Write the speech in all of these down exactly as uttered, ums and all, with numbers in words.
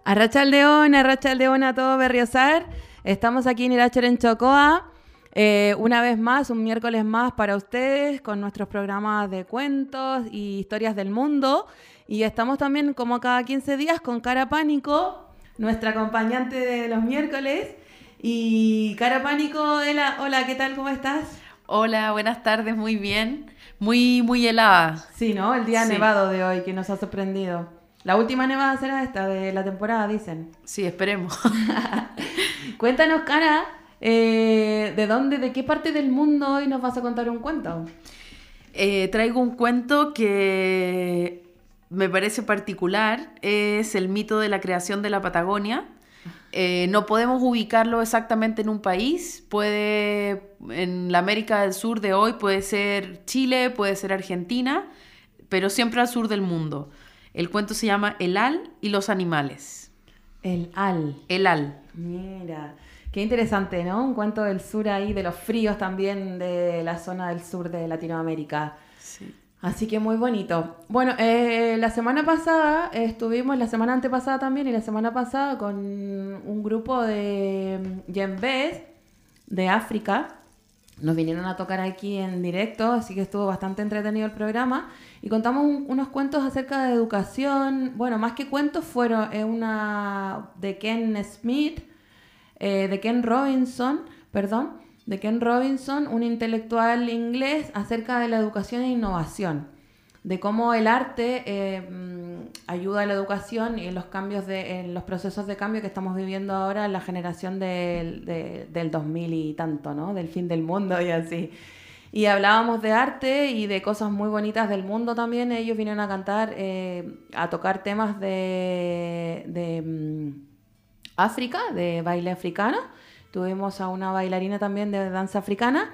Arratsaldeon, arratsaldeon a todo Berriozar. Estamos aquí en Iracher en Chocoa. Eh, una vez más, un miércoles más para ustedes con nuestros programas de cuentos y historias del mundo. Y estamos también, como cada quince días, con Cara Pánico, nuestra acompañante de los miércoles. Y Cara Pánico, hola, hola, ¿qué tal? ¿Cómo estás? Hola, buenas tardes, muy bien. Muy, muy helada. Sí, ¿no? El día Sí. nevado de hoy que nos ha sorprendido. La última nevada será esta de la temporada, dicen. Sí, esperemos. Cuéntanos, Cara, eh, ¿de dónde, de qué parte del mundo hoy nos vas a contar un cuento? Eh, traigo un cuento que me parece particular. Es el mito de la creación de la Patagonia. Eh, no podemos ubicarlo exactamente en un país. Puede, en la América del Sur de hoy puede ser Chile, puede ser Argentina, pero siempre al sur del mundo. El cuento se llama El Al y los animales. El Al. El Al. Mira, qué interesante, ¿no? Un cuento del sur ahí, de los fríos también de la zona del sur de Latinoamérica. Sí. Así que muy bonito. Bueno, eh, la semana pasada estuvimos, la semana antepasada también y la semana pasada con un grupo de yembés de África. Nos vinieron a tocar aquí en directo, así que estuvo bastante entretenido el programa. Y contamos un, unos cuentos acerca de educación. Bueno, más que cuentos, fueron eh, una de Ken Smith, eh, de Ken Robinson, perdón, de Ken Robinson, un intelectual inglés, acerca de la educación e innovación. De cómo el arte eh, ayuda a la educación y en los cambios de, en los procesos de cambio que estamos viviendo ahora en la generación del, de, del dos mil y tanto, ¿no? Del fin del mundo y así. Y hablábamos de arte y de cosas muy bonitas del mundo también. Ellos vinieron a cantar, eh, a tocar temas de, de um, África, de baile africano. Tuvimos a una bailarina también de danza africana.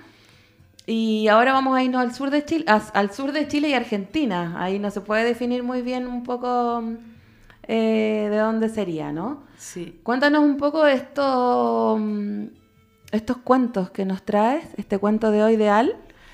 Y ahora vamos a irnos al sur de Chile, al sur de Chile y Argentina. Ahí no se puede definir muy bien un poco eh, de dónde sería, ¿no? Sí. Cuéntanos un poco esto, estos cuentos que nos traes, este cuento de hoy de Al.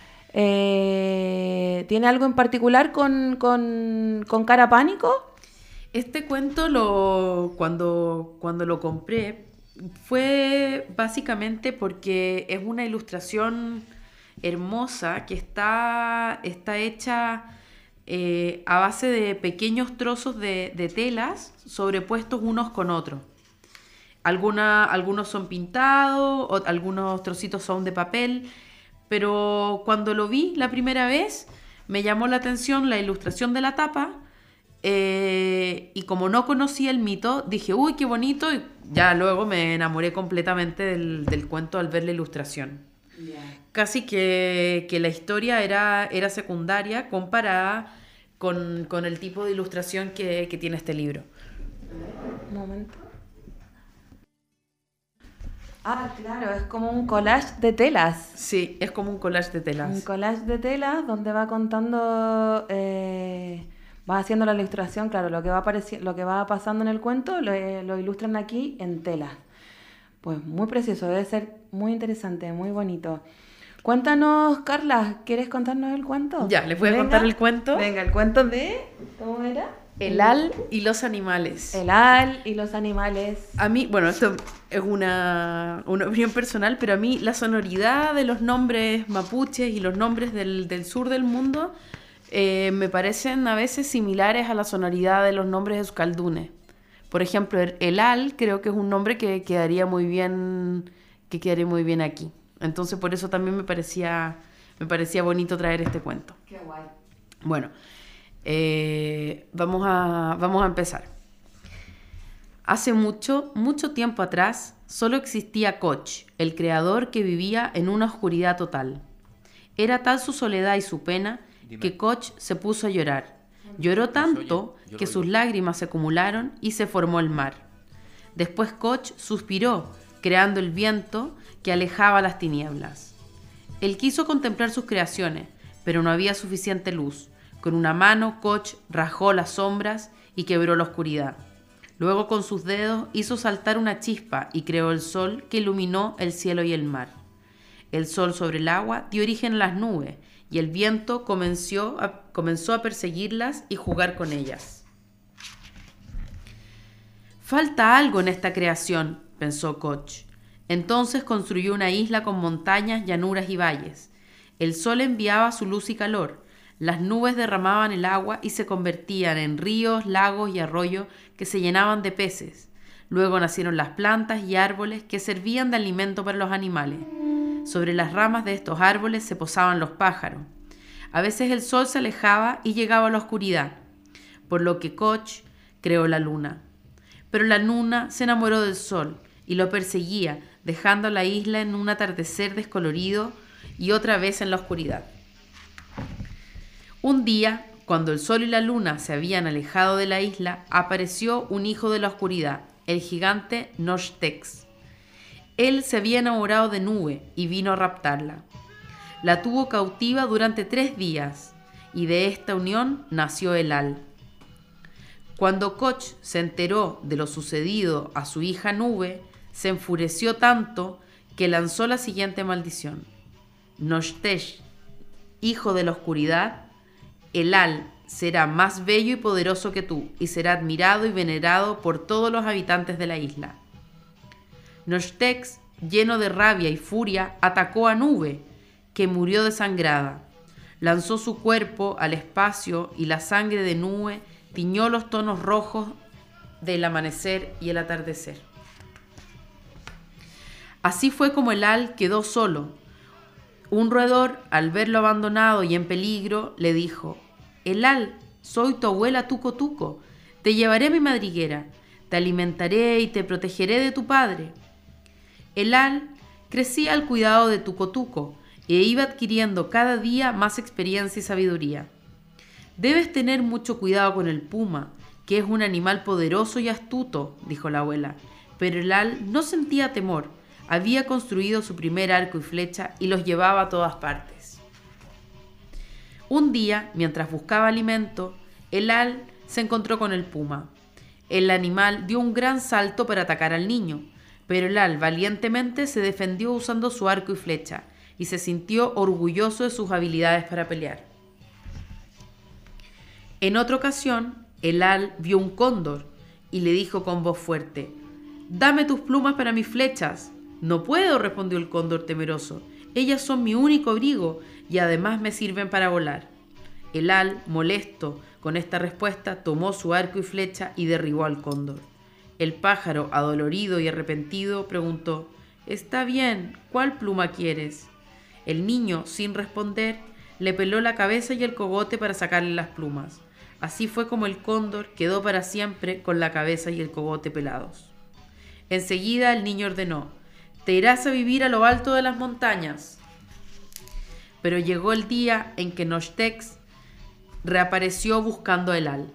Eh, ¿Tiene algo en particular con, con, con Cara Pánico? Este cuento lo, cuando, cuando lo compré fue básicamente porque es una ilustración hermosa que está, está hecha eh, a base de pequeños trozos de, de telas sobrepuestos unos con otros. Alguna, algunos son pintados, o, algunos trocitos son de papel, pero cuando lo vi la primera vez me llamó la atención la ilustración de la tapa. Eh, y como no conocía el mito, dije, uy, qué bonito, y ya luego me enamoré completamente del, del cuento al ver la ilustración. Yeah. Casi que, que la historia era, era secundaria comparada con, con el tipo de ilustración que, que tiene este libro. Un momento. Ah, claro, es como un collage de telas. Sí, es como un collage de telas. Un collage de telas donde va contando... Eh... Va haciendo la ilustración, claro, lo que va, apareci- lo que va pasando en el cuento lo, eh, lo ilustran aquí en telas. Pues muy precioso, debe ser muy interesante, muy bonito. Cuéntanos, Carla, ¿quieres contarnos el cuento? Ya, les voy a contar el cuento. Venga, el cuento de... ¿Cómo era? El Al y los animales. El Al y los animales. A mí, bueno, esto es una, una opinión personal, pero a mí la sonoridad de los nombres mapuches y los nombres del, del sur del mundo... Eh, me parecen a veces similares a la sonoridad de los nombres euskaldunes. Por ejemplo, el, el Al creo que es un nombre que quedaría muy bien, que quedaría muy bien aquí. Entonces, por eso también me parecía, me parecía bonito traer este cuento. Qué guay. Bueno, eh, vamos a, vamos a empezar. Hace mucho, mucho tiempo atrás, solo existía Koch, el creador que vivía en una oscuridad total. Era tal su soledad y su pena que Koch se puso a llorar. Lloró tanto que sus lágrimas se acumularon y se formó el mar. Después Koch suspiró, creando el viento que alejaba las tinieblas. Él quiso contemplar sus creaciones, pero no había suficiente luz. Con una mano, Koch rajó las sombras y quebró la oscuridad. Luego, con sus dedos, hizo saltar una chispa y creó el sol que iluminó el cielo y el mar. El sol sobre el agua dio origen a las nubes, y el viento comenzó a, comenzó a perseguirlas y jugar con ellas. Falta algo en esta creación, pensó Koch. Entonces construyó una isla con montañas, llanuras y valles. El sol enviaba su luz y calor. Las nubes derramaban el agua y se convertían en ríos, lagos y arroyos que se llenaban de peces. Luego nacieron las plantas y árboles que servían de alimento para los animales. Sobre las ramas de estos árboles se posaban los pájaros. A veces el sol se alejaba y llegaba a la oscuridad, por lo que Koch creó la luna. Pero la luna se enamoró del sol y lo perseguía, dejando la isla en un atardecer descolorido y otra vez en la oscuridad. Un día, cuando el sol y la luna se habían alejado de la isla, apareció un hijo de la oscuridad, el gigante Nostex. Él se había enamorado de Nube y vino a raptarla. La tuvo cautiva durante tres días y de esta unión nació Elal. Cuando Koch se enteró de lo sucedido a su hija Nube, se enfureció tanto que lanzó la siguiente maldición. Nostex, hijo de la oscuridad, Elal será más bello y poderoso que tú y será admirado y venerado por todos los habitantes de la isla. Nostex, lleno de rabia y furia, atacó a Nube, que murió desangrada. Lanzó su cuerpo al espacio y la sangre de Nube tiñó los tonos rojos del amanecer y el atardecer. Así fue como Elal quedó solo. Un roedor, al verlo abandonado y en peligro, le dijo: Elal, soy tu abuela Tuco Tuco, te llevaré a mi madriguera, te alimentaré y te protegeré de tu padre. Elal crecía al cuidado de Tuco Tuco e iba adquiriendo cada día más experiencia y sabiduría. Debes tener mucho cuidado con el puma, que es un animal poderoso y astuto, dijo la abuela, pero Elal no sentía temor. Había construido su primer arco y flecha y los llevaba a todas partes. Un día, mientras buscaba alimento, Elal se encontró con el puma. El animal dio un gran salto para atacar al niño, pero Elal valientemente se defendió usando su arco y flecha y se sintió orgulloso de sus habilidades para pelear. En otra ocasión, Elal vio un cóndor y le dijo con voz fuerte: «Dame tus plumas para mis flechas». «No puedo», respondió el cóndor temeroso. «Ellas son mi único abrigo y además me sirven para volar». Elal, molesto con esta respuesta, tomó su arco y flecha y derribó al cóndor. El pájaro, adolorido y arrepentido, preguntó: «Está bien, ¿cuál pluma quieres?». El niño, sin responder, le peló la cabeza y el cogote para sacarle las plumas. Así fue como el cóndor quedó para siempre con la cabeza y el cogote pelados. Enseguida el niño ordenó: «Te irás a vivir a lo alto de las montañas». Pero llegó el día en que Nostex reapareció buscando a Elal.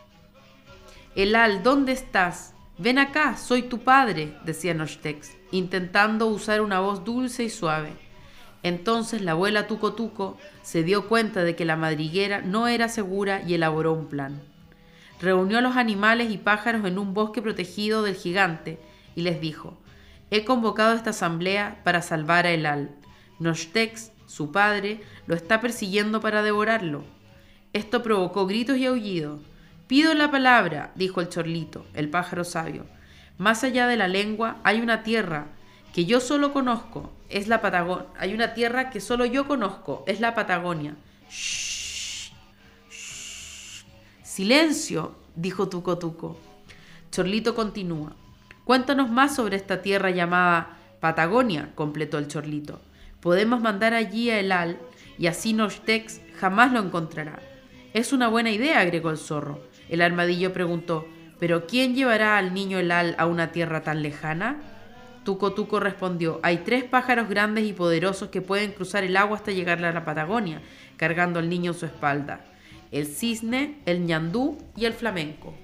«Elal, ¿dónde estás? Ven acá, soy tu padre», decía Nostex, intentando usar una voz dulce y suave. Entonces la abuela Tuco Tuco se dio cuenta de que la madriguera no era segura y elaboró un plan. Reunió a los animales y pájaros en un bosque protegido del gigante y les dijo: «He convocado esta asamblea para salvar a Elal. Nostex, su padre, lo está persiguiendo para devorarlo». Esto provocó gritos y aullidos. «Pido la palabra», dijo el chorlito, el pájaro sabio. «Más allá de la lengua hay una tierra que yo solo conozco, es la Patagonia. Hay una tierra que solo yo conozco, es la Patagonia». «Shh, shh. Silencio», dijo Tuco Tuco. Chorlito continúa: «Cuéntanos más sobre esta tierra llamada Patagonia», completó el chorlito. «Podemos mandar allí a Elal y así Nostex jamás lo encontrará». «Es una buena idea», agregó el zorro. El armadillo preguntó: «¿Pero quién llevará al niño Elal a una tierra tan lejana?». Tuco Tuco respondió: «Hay tres pájaros grandes y poderosos que pueden cruzar el agua hasta llegar a la Patagonia, cargando al niño en su espalda: el cisne, el ñandú y el flamenco».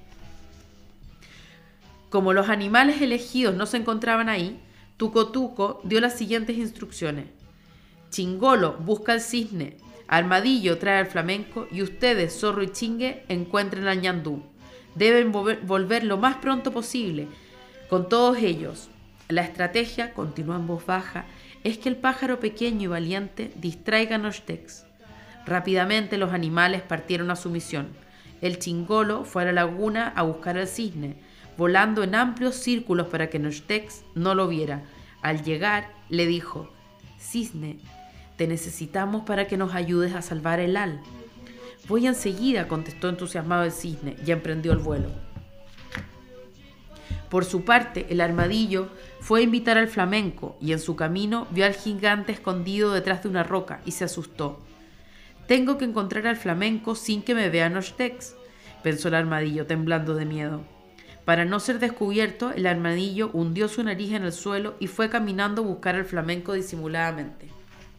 Como los animales elegidos no se encontraban ahí, Tuco Tuco dio las siguientes instrucciones: «Chingolo, busca al cisne. Armadillo, trae al flamenco. Y ustedes, zorro y chingue, encuentren al ñandú. Deben volver, volver lo más pronto posible con todos ellos. La estrategia», continuó en voz baja, «es que el pájaro pequeño y valiente distraiga a Nostex». Rápidamente los animales partieron a su misión. El chingolo fue a la laguna a buscar al cisne. volando en amplios círculos para que Nostex no lo viera. Al llegar, le dijo: «Cisne, te necesitamos para que nos ayudes a salvar el Al». «Voy enseguida», contestó entusiasmado el cisne, y emprendió el vuelo. Por su parte, el armadillo fue a invitar al flamenco, y en su camino vio al gigante escondido detrás de una roca, y se asustó. «Tengo que encontrar al flamenco sin que me vea Nostex», pensó el armadillo, temblando de miedo. Para no ser descubierto, el armadillo hundió su nariz en el suelo y fue caminando a buscar al flamenco disimuladamente.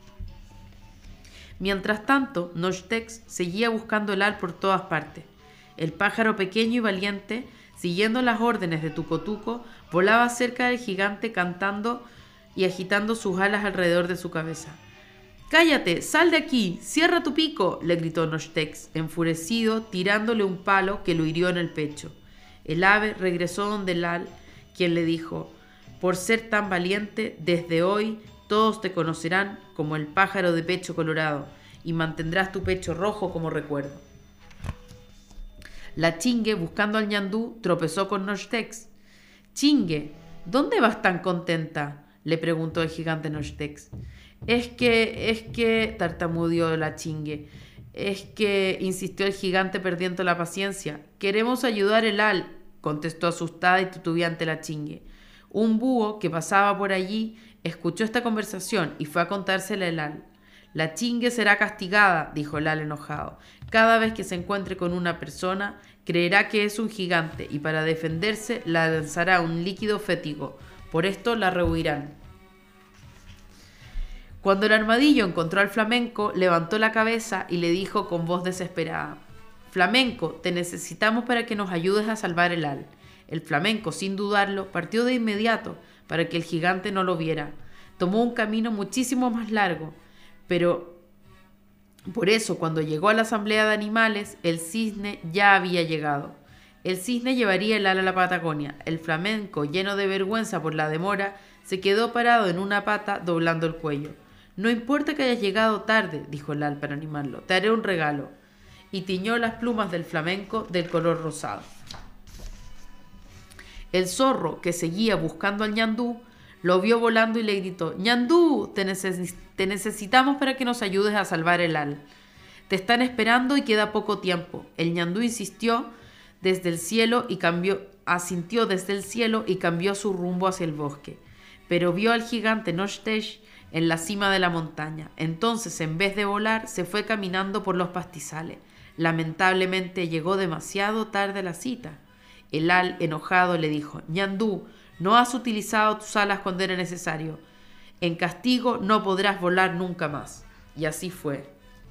Mientras tanto, Nostex seguía buscando el Al por todas partes. El pájaro pequeño y valiente, siguiendo las órdenes de Tuco Tuco, volaba cerca del gigante cantando y agitando sus alas alrededor de su cabeza. «¡Cállate! ¡Sal de aquí! ¡Cierra tu pico!», le gritó Nostex, enfurecido, tirándole un palo que lo hirió en el pecho. El ave regresó donde el Al, quien le dijo: «Por ser tan valiente, desde hoy todos te conocerán como el pájaro de pecho colorado, y mantendrás tu pecho rojo como recuerdo». La Chingue, buscando al ñandú, tropezó con Nostex. «Chingue, ¿dónde vas tan contenta?», le preguntó el gigante Nostex. «Es que, es que», tartamudeó la Chingue. «Es que», insistió el gigante perdiendo la paciencia. «Queremos ayudar el Al», contestó asustada y titubeante la Chingue. Un búho que pasaba por allí escuchó esta conversación y fue a contársela al Al. «La Chingue será castigada», dijo el Al enojado. «Cada vez que se encuentre con una persona, creerá que es un gigante y para defenderse la lanzará un líquido fétido. Por esto la rehuirán». Cuando el armadillo encontró al flamenco, levantó la cabeza y le dijo con voz desesperada: «Flamenco, te necesitamos para que nos ayudes a salvar el Al». El flamenco, sin dudarlo, partió de inmediato para que el gigante no lo viera. Tomó un camino muchísimo más largo, pero por eso cuando llegó a la asamblea de animales, el cisne ya había llegado. El cisne llevaría el Al a la Patagonia. El flamenco, lleno de vergüenza por la demora, se quedó parado en una pata doblando el cuello. «No importa que hayas llegado tarde», dijo el Al para animarlo, «te haré un regalo». Y tiñó las plumas del flamenco del color rosado. El zorro, que seguía buscando al ñandú, lo vio volando y le gritó: «¡Ñandú! Te, neces- te necesitamos para que nos ayudes a salvar el Al. Te están esperando y queda poco tiempo». El ñandú insistió desde el cielo y cambió, asintió desde el cielo y cambió su rumbo hacia el bosque. Pero vio al gigante Nostex en la cima de la montaña. Entonces, en vez de volar, se fue caminando por los pastizales. Lamentablemente llegó demasiado tarde a la cita. El Al, enojado, le dijo: «Ñandú, no has utilizado tus alas cuando era necesario. En castigo no podrás volar nunca más». Y así fue.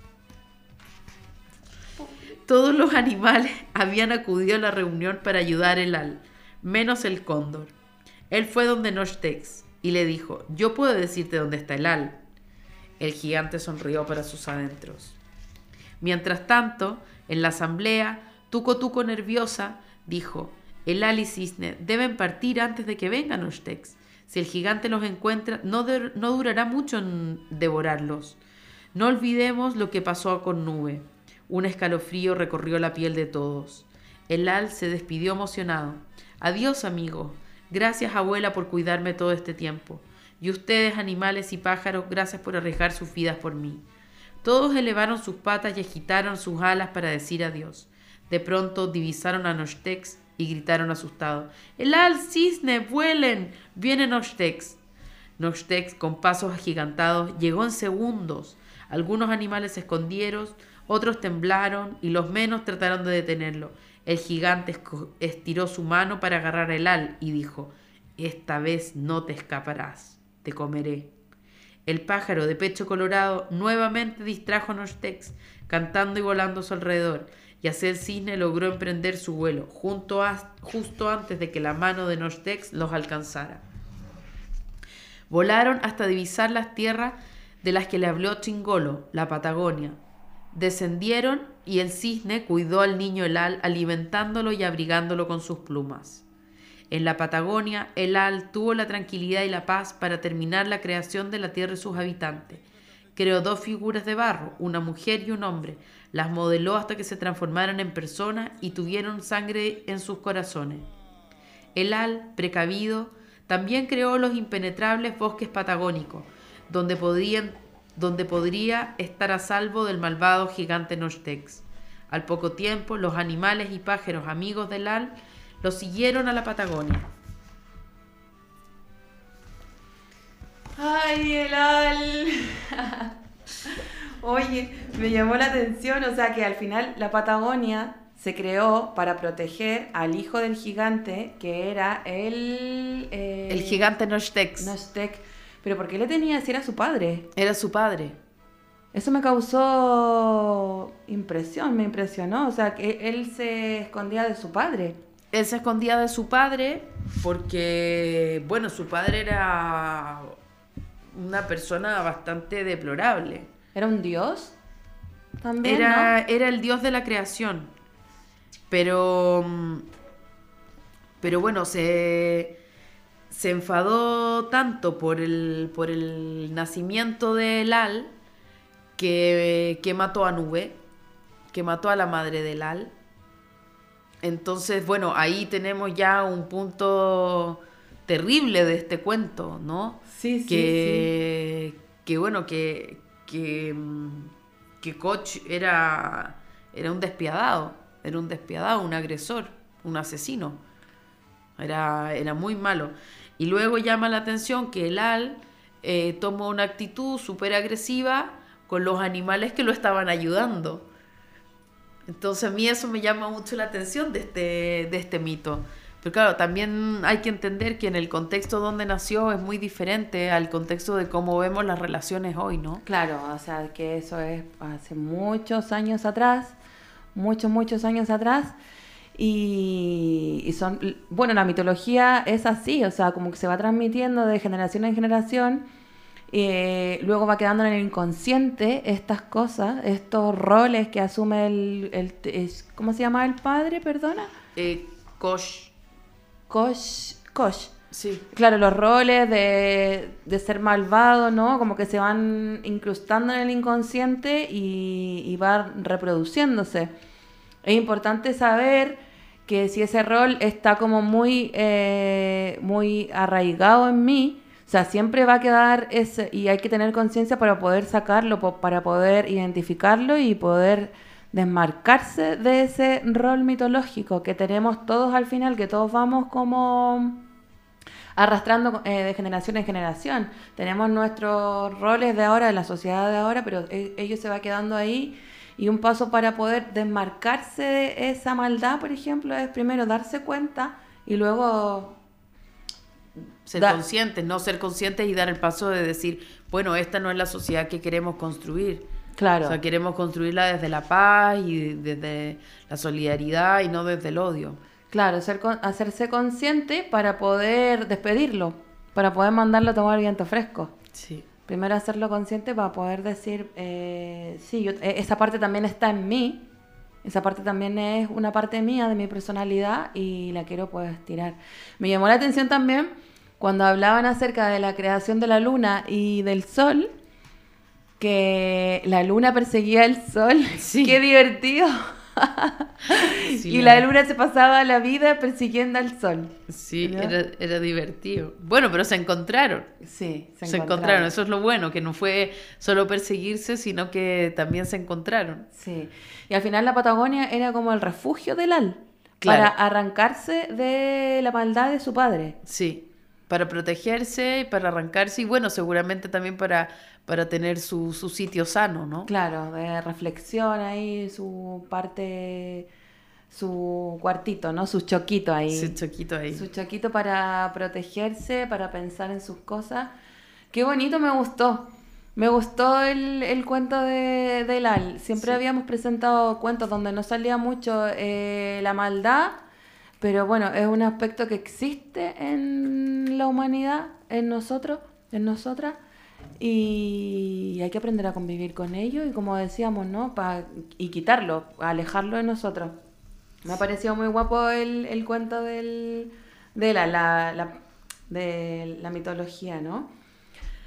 Todos los animales habían acudido a la reunión para ayudar al Al, menos el cóndor. Él fue donde Nostex y le dijo: «Yo puedo decirte dónde está el Al». El gigante sonrió para sus adentros. Mientras tanto, en la asamblea, Tuco Tuco, nerviosa, dijo: «El Al y Cisne deben partir antes de que venga Nostex. Si el gigante los encuentra, no, de, no durará mucho en devorarlos. No olvidemos lo que pasó con Nube». Un escalofrío recorrió la piel de todos. El Al se despidió emocionado. «Adiós, amigo. Gracias, abuela, por cuidarme todo este tiempo. Y ustedes, animales y pájaros, gracias por arriesgar sus vidas por mí». Todos elevaron sus patas y agitaron sus alas para decir adiós. De pronto divisaron a Nostex y gritaron asustados: «¡El Al, Cisne, vuelen! ¡Viene Nostex!». Nostex, con pasos agigantados, llegó en segundos. Algunos animales se escondieron, otros temblaron y los menos trataron de detenerlo. El gigante estiró su mano para agarrar el Al y dijo: «Esta vez no te escaparás, te comeré». El pájaro de pecho colorado nuevamente distrajo a Nostex, cantando y volando a su alrededor, y así el cisne logró emprender su vuelo, junto a, justo antes de que la mano de Nostex los alcanzara. Volaron hasta divisar las tierras de las que le habló Chingolo, la Patagonia. Descendieron y el cisne cuidó al niño el Al, alimentándolo y abrigándolo con sus plumas. En la Patagonia, el Al tuvo la tranquilidad y la paz para terminar la creación de la tierra y sus habitantes. Creó dos figuras de barro, una mujer y un hombre. Las modeló hasta que se transformaran en personas y tuvieron sangre en sus corazones. El Al, precavido, también creó los impenetrables bosques patagónicos, donde, podían, donde podría estar a salvo del malvado gigante Nostex. Al poco tiempo, los animales y pájaros amigos del Al lo siguieron a la Patagonia. ¡Ay, el Al! Oye, me llamó la atención, o sea que al final la Patagonia se creó para proteger al hijo del gigante, que era el... Eh, el gigante Nostex. Nostex. Pero ¿por qué le tenía si era su padre? Era su padre. Eso me causó impresión, me impresionó. O sea, que él se escondía de su padre. Él se escondía de su padre porque, bueno, su padre era una persona bastante deplorable. ¿Era un dios? También, era, ¿no? Era el dios de la creación. Pero, pero bueno, se, se enfadó tanto por el, por el nacimiento del Al que, que mató a Nube, que mató a la madre del Al. Entonces, bueno, ahí tenemos ya un punto terrible de este cuento, ¿no? Sí, sí, que, sí. Que bueno, que, que, que Koch era, era un despiadado, era un despiadado, un agresor, un asesino. Era, era muy malo. Y luego llama la atención que el Al eh, tomó una actitud súper agresiva con los animales que lo estaban ayudando. Entonces a mí eso me llama mucho la atención de este, de este mito. Pero claro, también hay que entender que en el contexto donde nació es muy diferente al contexto de cómo vemos las relaciones hoy, ¿no? Claro, o sea, que eso es hace muchos años atrás, muchos, muchos años atrás. Y, y son, bueno, la mitología es así, o sea, como que se va transmitiendo de generación en generación. Eh, luego va quedando en el inconsciente estas cosas, estos roles que asume el, el, el ¿cómo se llama el padre? Perdona. Eh, Koch. Koch, Koch. Sí. Claro, los roles de, de ser malvado, ¿no? Como que se van incrustando en el inconsciente y, y va reproduciéndose. Es importante saber que si ese rol está como muy, eh, muy arraigado en mí, o sea, siempre va a quedar ese, y hay que tener conciencia para poder sacarlo, para poder identificarlo y poder desmarcarse de ese rol mitológico que tenemos todos al final, que todos vamos como arrastrando eh, de generación en generación. Tenemos nuestros roles de ahora, de la sociedad de ahora, pero eh, ellos se va quedando ahí. Y un paso para poder desmarcarse de esa maldad, por ejemplo, es primero darse cuenta y luego ser da- conscientes, no ser conscientes y dar el paso de decir, bueno, esta no es la sociedad que queremos construir. Claro. O sea, queremos construirla desde la paz y desde la solidaridad y no desde el odio. Claro, ser con- hacerse consciente para poder despedirlo, para poder mandarlo a tomar viento fresco. Sí. Primero hacerlo consciente para poder decir, eh, sí, yo, eh, esa parte también está en mí, esa parte también es una parte mía de mi personalidad y la quiero pues tirar. Me llamó la atención también cuando hablaban acerca de la creación de la luna y del sol, que la luna perseguía el sol. Sí. ¡Qué divertido! Sí, y la luna se pasaba la vida persiguiendo al sol. Sí, ¿no? era, era divertido. Bueno, pero se encontraron. Sí, Se, se encontraron. encontraron. Eso es lo bueno, que no fue solo perseguirse, sino que también se encontraron. Sí. Y al final la Patagonia era como el refugio del Al. Claro. Para arrancarse de la maldad de su padre. Sí. Para protegerse, para arrancarse y bueno, seguramente también para, para tener su, su sitio sano, ¿no? Claro, de reflexión ahí, su parte, su cuartito, ¿no? Su choquito ahí. Su choquito ahí. Su choquito para protegerse, para pensar en sus cosas. Qué bonito, me gustó. Me gustó el, el cuento de, de Al. Siempre Sí. habíamos presentado cuentos donde no salía mucho eh, la maldad. Pero bueno, es un aspecto que existe en la humanidad, en nosotros, en nosotras, y hay que aprender a convivir con ello y como decíamos, ¿no? Pa- y quitarlo, alejarlo de nosotros. Me ha parecido muy guapo el, el cuento del, de, la, la, la, de la mitología, ¿no?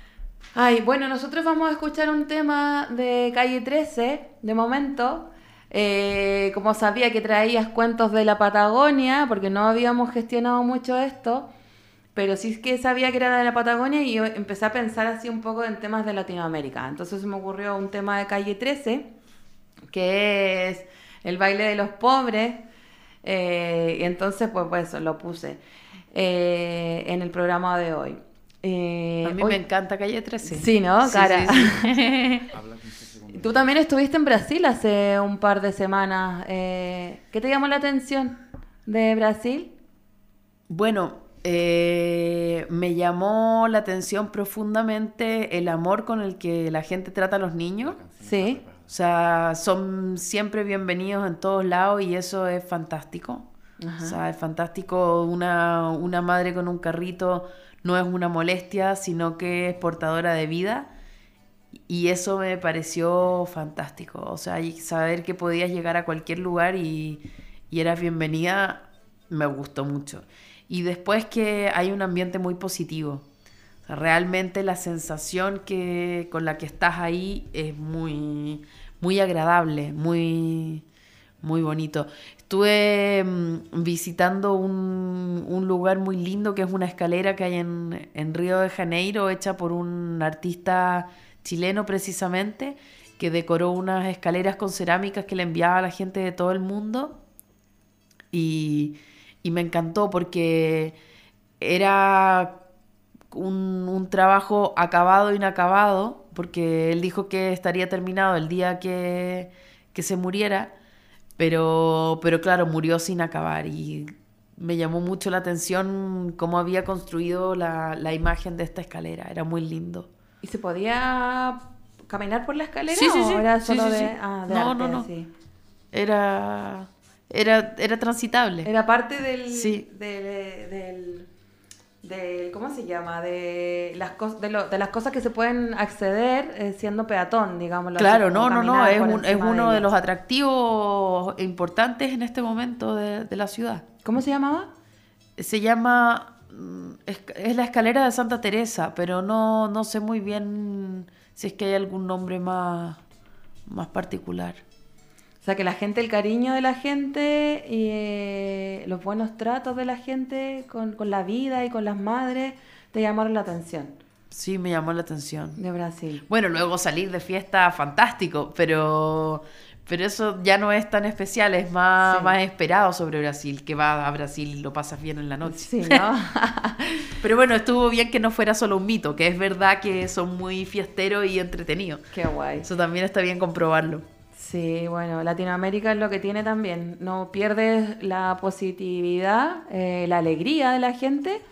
Ay, bueno, nosotros vamos a escuchar un tema de Calle trece, de momento. Eh, como sabía que traías cuentos de la Patagonia, porque no habíamos gestionado mucho esto, pero sí que sabía que era de la Patagonia y yo empecé a pensar así un poco en temas de Latinoamérica. Entonces se me ocurrió un tema de Calle trece, que es el baile de los pobres, eh, y entonces pues, pues lo puse eh, en el programa de hoy. Eh, a mí hoy... me encanta Calle trece. Sí, ¿no? Sí, Cara. sí, sí. Tú también estuviste en Brasil hace un par de semanas. Eh, ¿Qué te llamó la atención de Brasil? Bueno, eh, me llamó la atención profundamente el amor con el que la gente trata a los niños. Sí. O sea, son siempre bienvenidos en todos lados y eso es fantástico. Ajá. O sea, es fantástico. Una, una madre con un carrito no es una molestia, sino que es portadora de vida. Y eso me pareció fantástico. O sea, y saber que podías llegar a cualquier lugar y, y eras bienvenida, me gustó mucho. Y después que hay un ambiente muy positivo. O sea, realmente la sensación que, con la que estás ahí es muy, muy agradable, muy, muy bonito. Estuve mmm, visitando un, un lugar muy lindo que es una escalera que hay en, en Río de Janeiro, hecha por un artista chileno precisamente, que decoró unas escaleras con cerámicas que le enviaba a la gente de todo el mundo. Y, y me encantó porque era un, un trabajo acabado, inacabado, porque él dijo que estaría terminado el día que, que se muriera, pero, pero claro, murió sin acabar. Y me llamó mucho la atención cómo había construido la, la imagen de esta escalera. Era muy lindo. ¿Y se podía caminar por la escalera? Sí, sí, sí. ¿O era Sí, solo sí, de, sí. ah, de no, arte, no, no. Sí. Era, era, era transitable. Era parte del, Sí. del, del, del ¿cómo se llama? De las, cos, de, lo, de las cosas que se pueden acceder eh, siendo peatón, digámoslo. Claro, así, no, no, no. Es, un, es uno de, de los atractivos importantes en este momento de, de la ciudad. ¿Cómo se llamaba? Se llama... Es, es la escalera de Santa Teresa, pero no, no sé muy bien si es que hay algún nombre más, más particular. O sea, que la gente, el cariño de la gente y eh, los buenos tratos de la gente con, con la vida y con las madres te llamaron la atención. Sí, me llamó la atención. De Brasil. Bueno, luego salir de fiesta, fantástico, pero... Pero eso ya no es tan especial, es más, sí. más esperado sobre Brasil, que va a Brasil y lo pasas bien en la noche. Sí, ¿no? Pero bueno, estuvo bien que no fuera solo un mito, que es verdad que son muy fiesteros y entretenidos. Qué guay. Eso también está bien comprobarlo. Sí, bueno, Latinoamérica es lo que tiene también. No pierdes la positividad, eh, la alegría de la gente.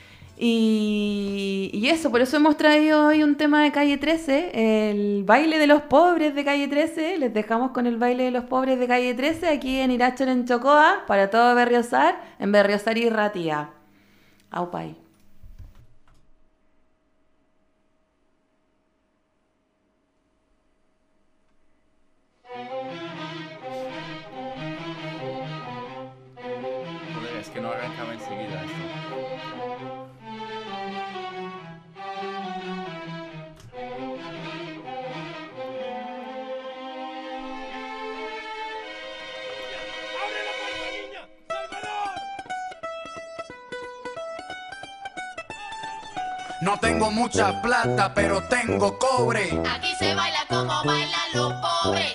Y, y eso, por eso hemos traído hoy un tema de Calle trece, el baile de los pobres de Calle trece. Les dejamos con el baile de los pobres de Calle trece aquí en Irachen, en Chocoa, para todo Berriozar, en Berriozar y Ratía. Aupai. Es que no arrancaba enseguida esto. No tengo mucha plata, pero tengo cobre. Aquí se baila como bailan los pobres.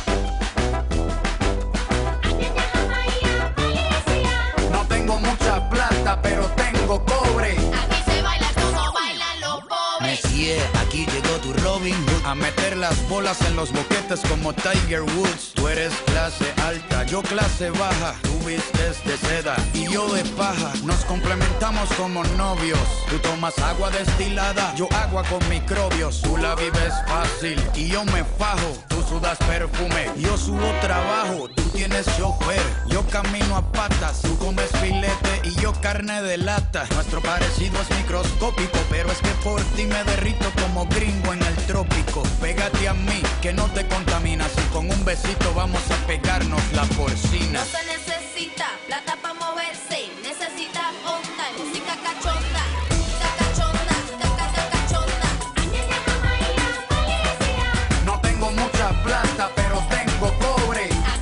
No tengo mucha plata, pero tengo cobre. Aquí se baila como bailan los pobres. Messier, aquí llegó tu Robin Hood a meter las bolas en los boquetes como Tiger Woods. Tú eres clase alta, yo clase baja. Tú vistes de seda y yo de paja. Nos complementamos como novios. Tú tomas agua destilada, yo agua con microbios. Tú la vives fácil y yo me fajo. Tú sudas perfume, yo subo trabajo. Tú tienes chofer, yo camino a patas. Tú comes filete y yo carne de lata. Nuestro parecido es microscópico, pero es que por ti me derrito como gringo en el trópico. Pégate a mí, que no te contaminas. Y con un besito vamos a pegarnos la porcina. No se necesita plata para moverse, necesita onda, música cachonda. Cachonda, caca, cachonda. No tengo mucha plata, pero tengo cobre.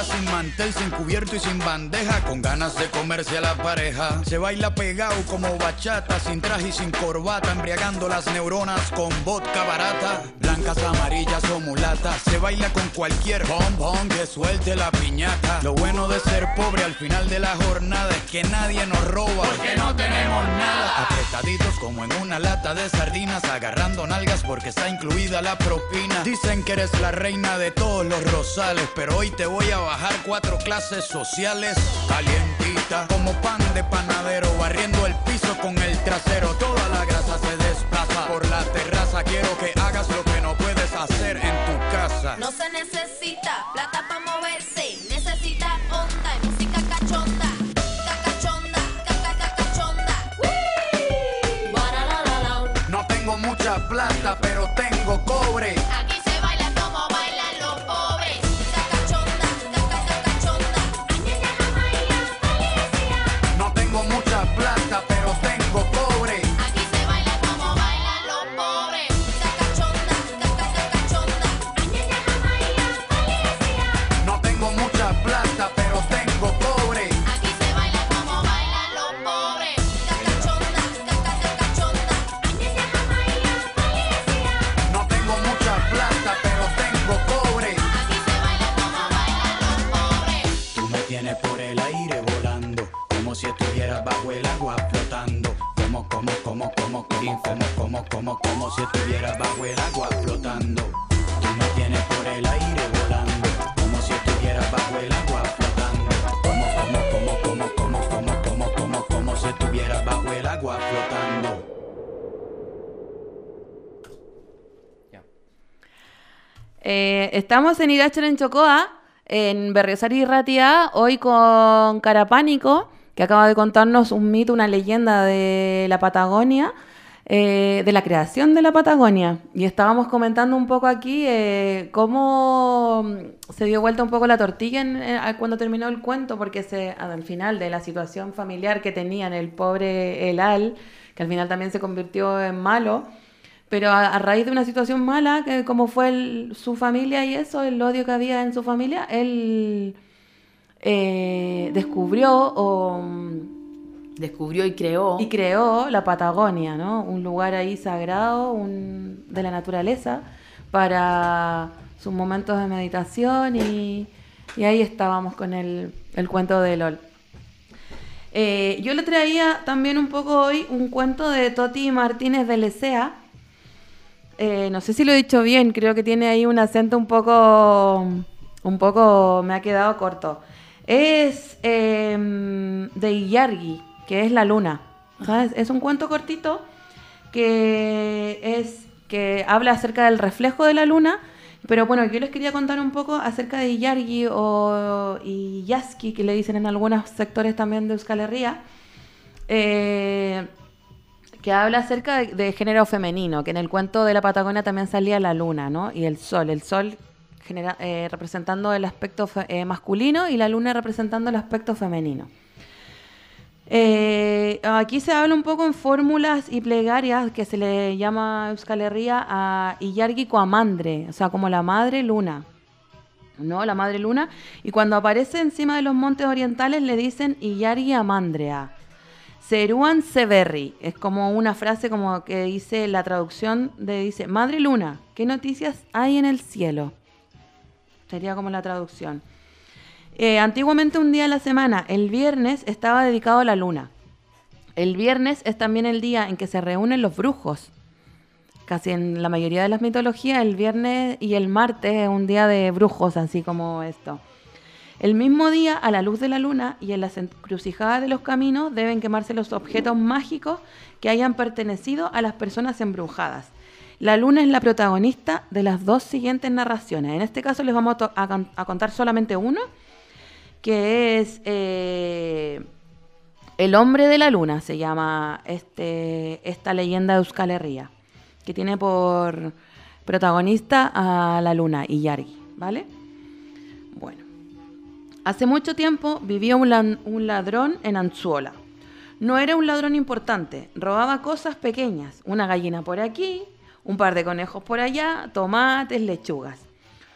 sin mantel, sin cubierto y sin bandeja, con ganas de comerse a la pareja. Se baila pegado como bachata, sin traje y sin corbata, embriagando las neuronas con vodka barata. Blancas, amarillas o mulatas, se baila con cualquier bombón que suelte la piñata. Lo bueno de ser pobre al final de la jornada es que nadie nos roba, porque no tenemos nada. Apretaditos como en una lata de sardinas, agarrando nalgas porque está incluida la propina. Dicen que eres la reina de todos los rosales, pero hoy te voy a bajar cuatro clases sociales. Calientita como pan de panadero, barriendo el piso con el trasero. Toda la grasa se desplaza por la terraza. Quiero que hagas lo que no puedes hacer en tu casa. No se necesita plata para moverse, necesita onda y música cachonda. Cacachonda, caca cachonda. No tengo mucha plata, pero tengo cobre. Aquí se baila como bailan los pobres. Cacachonda, caca cachonda. No tengo mucha plata, pero tengo cobre. Aquí se baila como bailan los pobres. Cacachonda, caca cachonda. No tengo mucha plata, pero tengo cobre. Aquí se baila como bailan los pobres. Cacachonda, caca cachonda. No tengo mucha plata, pero tengo cobre. Aquí se baila como bailan los pobres. Tú me tienes por el aire volando, como si estuvieras bajo el agua flotando. Como, como, como, como, como, como, como, como, como si estuvieras bajo el agua flotando. Tú me tienes por el aire volando, como si estuvieras bajo el agua flotando. Como, como, como, como, como, como, como, como, como si estuvieras bajo el agua flotando. Eh, estamos en Irachen en Chocoa, en Berriozar y Ratia, hoy con Carapánico, que acaba de contarnos un mito, una leyenda de la Patagonia, eh, de la creación de la Patagonia. Y estábamos comentando un poco aquí eh, cómo se dio vuelta un poco la tortilla en, en, cuando terminó el cuento, porque se, al final de la situación familiar que tenían el pobre Elal, que al final también se convirtió en malo. Pero a, a raíz de una situación mala, que como fue el, su familia y eso, el odio que había en su familia, él eh, descubrió o, Descubrió y creó. y creó la Patagonia, ¿no? Un lugar ahí sagrado, un, de la naturaleza, para sus momentos de meditación y, y ahí estábamos con el, el cuento de Lol. Eh, yo le traía también un poco hoy un cuento de Toti Martínez de Lecea. Eh, no sé si lo he dicho bien, creo que tiene ahí un acento un poco, un poco, me ha quedado corto. Es eh, de Iyargi, que es la luna, ¿sabes? Es un cuento cortito que es que habla acerca del reflejo de la luna, pero bueno, yo les quería contar un poco acerca de Iyargi o Iyaski, que le dicen en algunos sectores también de Euskal Herria. Eh... que habla acerca de, de género femenino, que en el cuento de la Patagonia también salía la luna, ¿no? Y el sol, el sol genera, eh, representando el aspecto fe, eh, masculino y la luna representando el aspecto femenino. Eh, aquí se habla un poco en fórmulas y plegarias que se le llama Euskal Herria a Iyargi Coamandre, o sea, como la madre luna, ¿no? La madre luna. Y cuando aparece encima de los montes orientales le dicen Iyargi Amandrea. Zeruan Seberri, es como una frase como que dice, la traducción de dice, Madre Luna, ¿qué noticias hay en el cielo? Sería como la traducción. Eh, antiguamente un día a la semana, el viernes, estaba dedicado a la luna. El viernes es también el día en que se reúnen los brujos. Casi en la mayoría de las mitologías, el viernes y el martes es un día de brujos, así como esto. El mismo día, a la luz de la luna y en las encrucijadas de los caminos, deben quemarse los objetos mágicos que hayan pertenecido a las personas embrujadas. La luna es la protagonista de las dos siguientes narraciones. En este caso les vamos a, a, a contar solamente uno, que es eh, El hombre de la luna, se llama este, esta leyenda de Euskal Herria, que tiene por protagonista a la luna, Iyargi, ¿vale? Bueno. Hace mucho tiempo vivía un, la- un ladrón en Antzuola. No era un ladrón importante, robaba cosas pequeñas, una gallina por aquí, un par de conejos por allá, tomates, lechugas.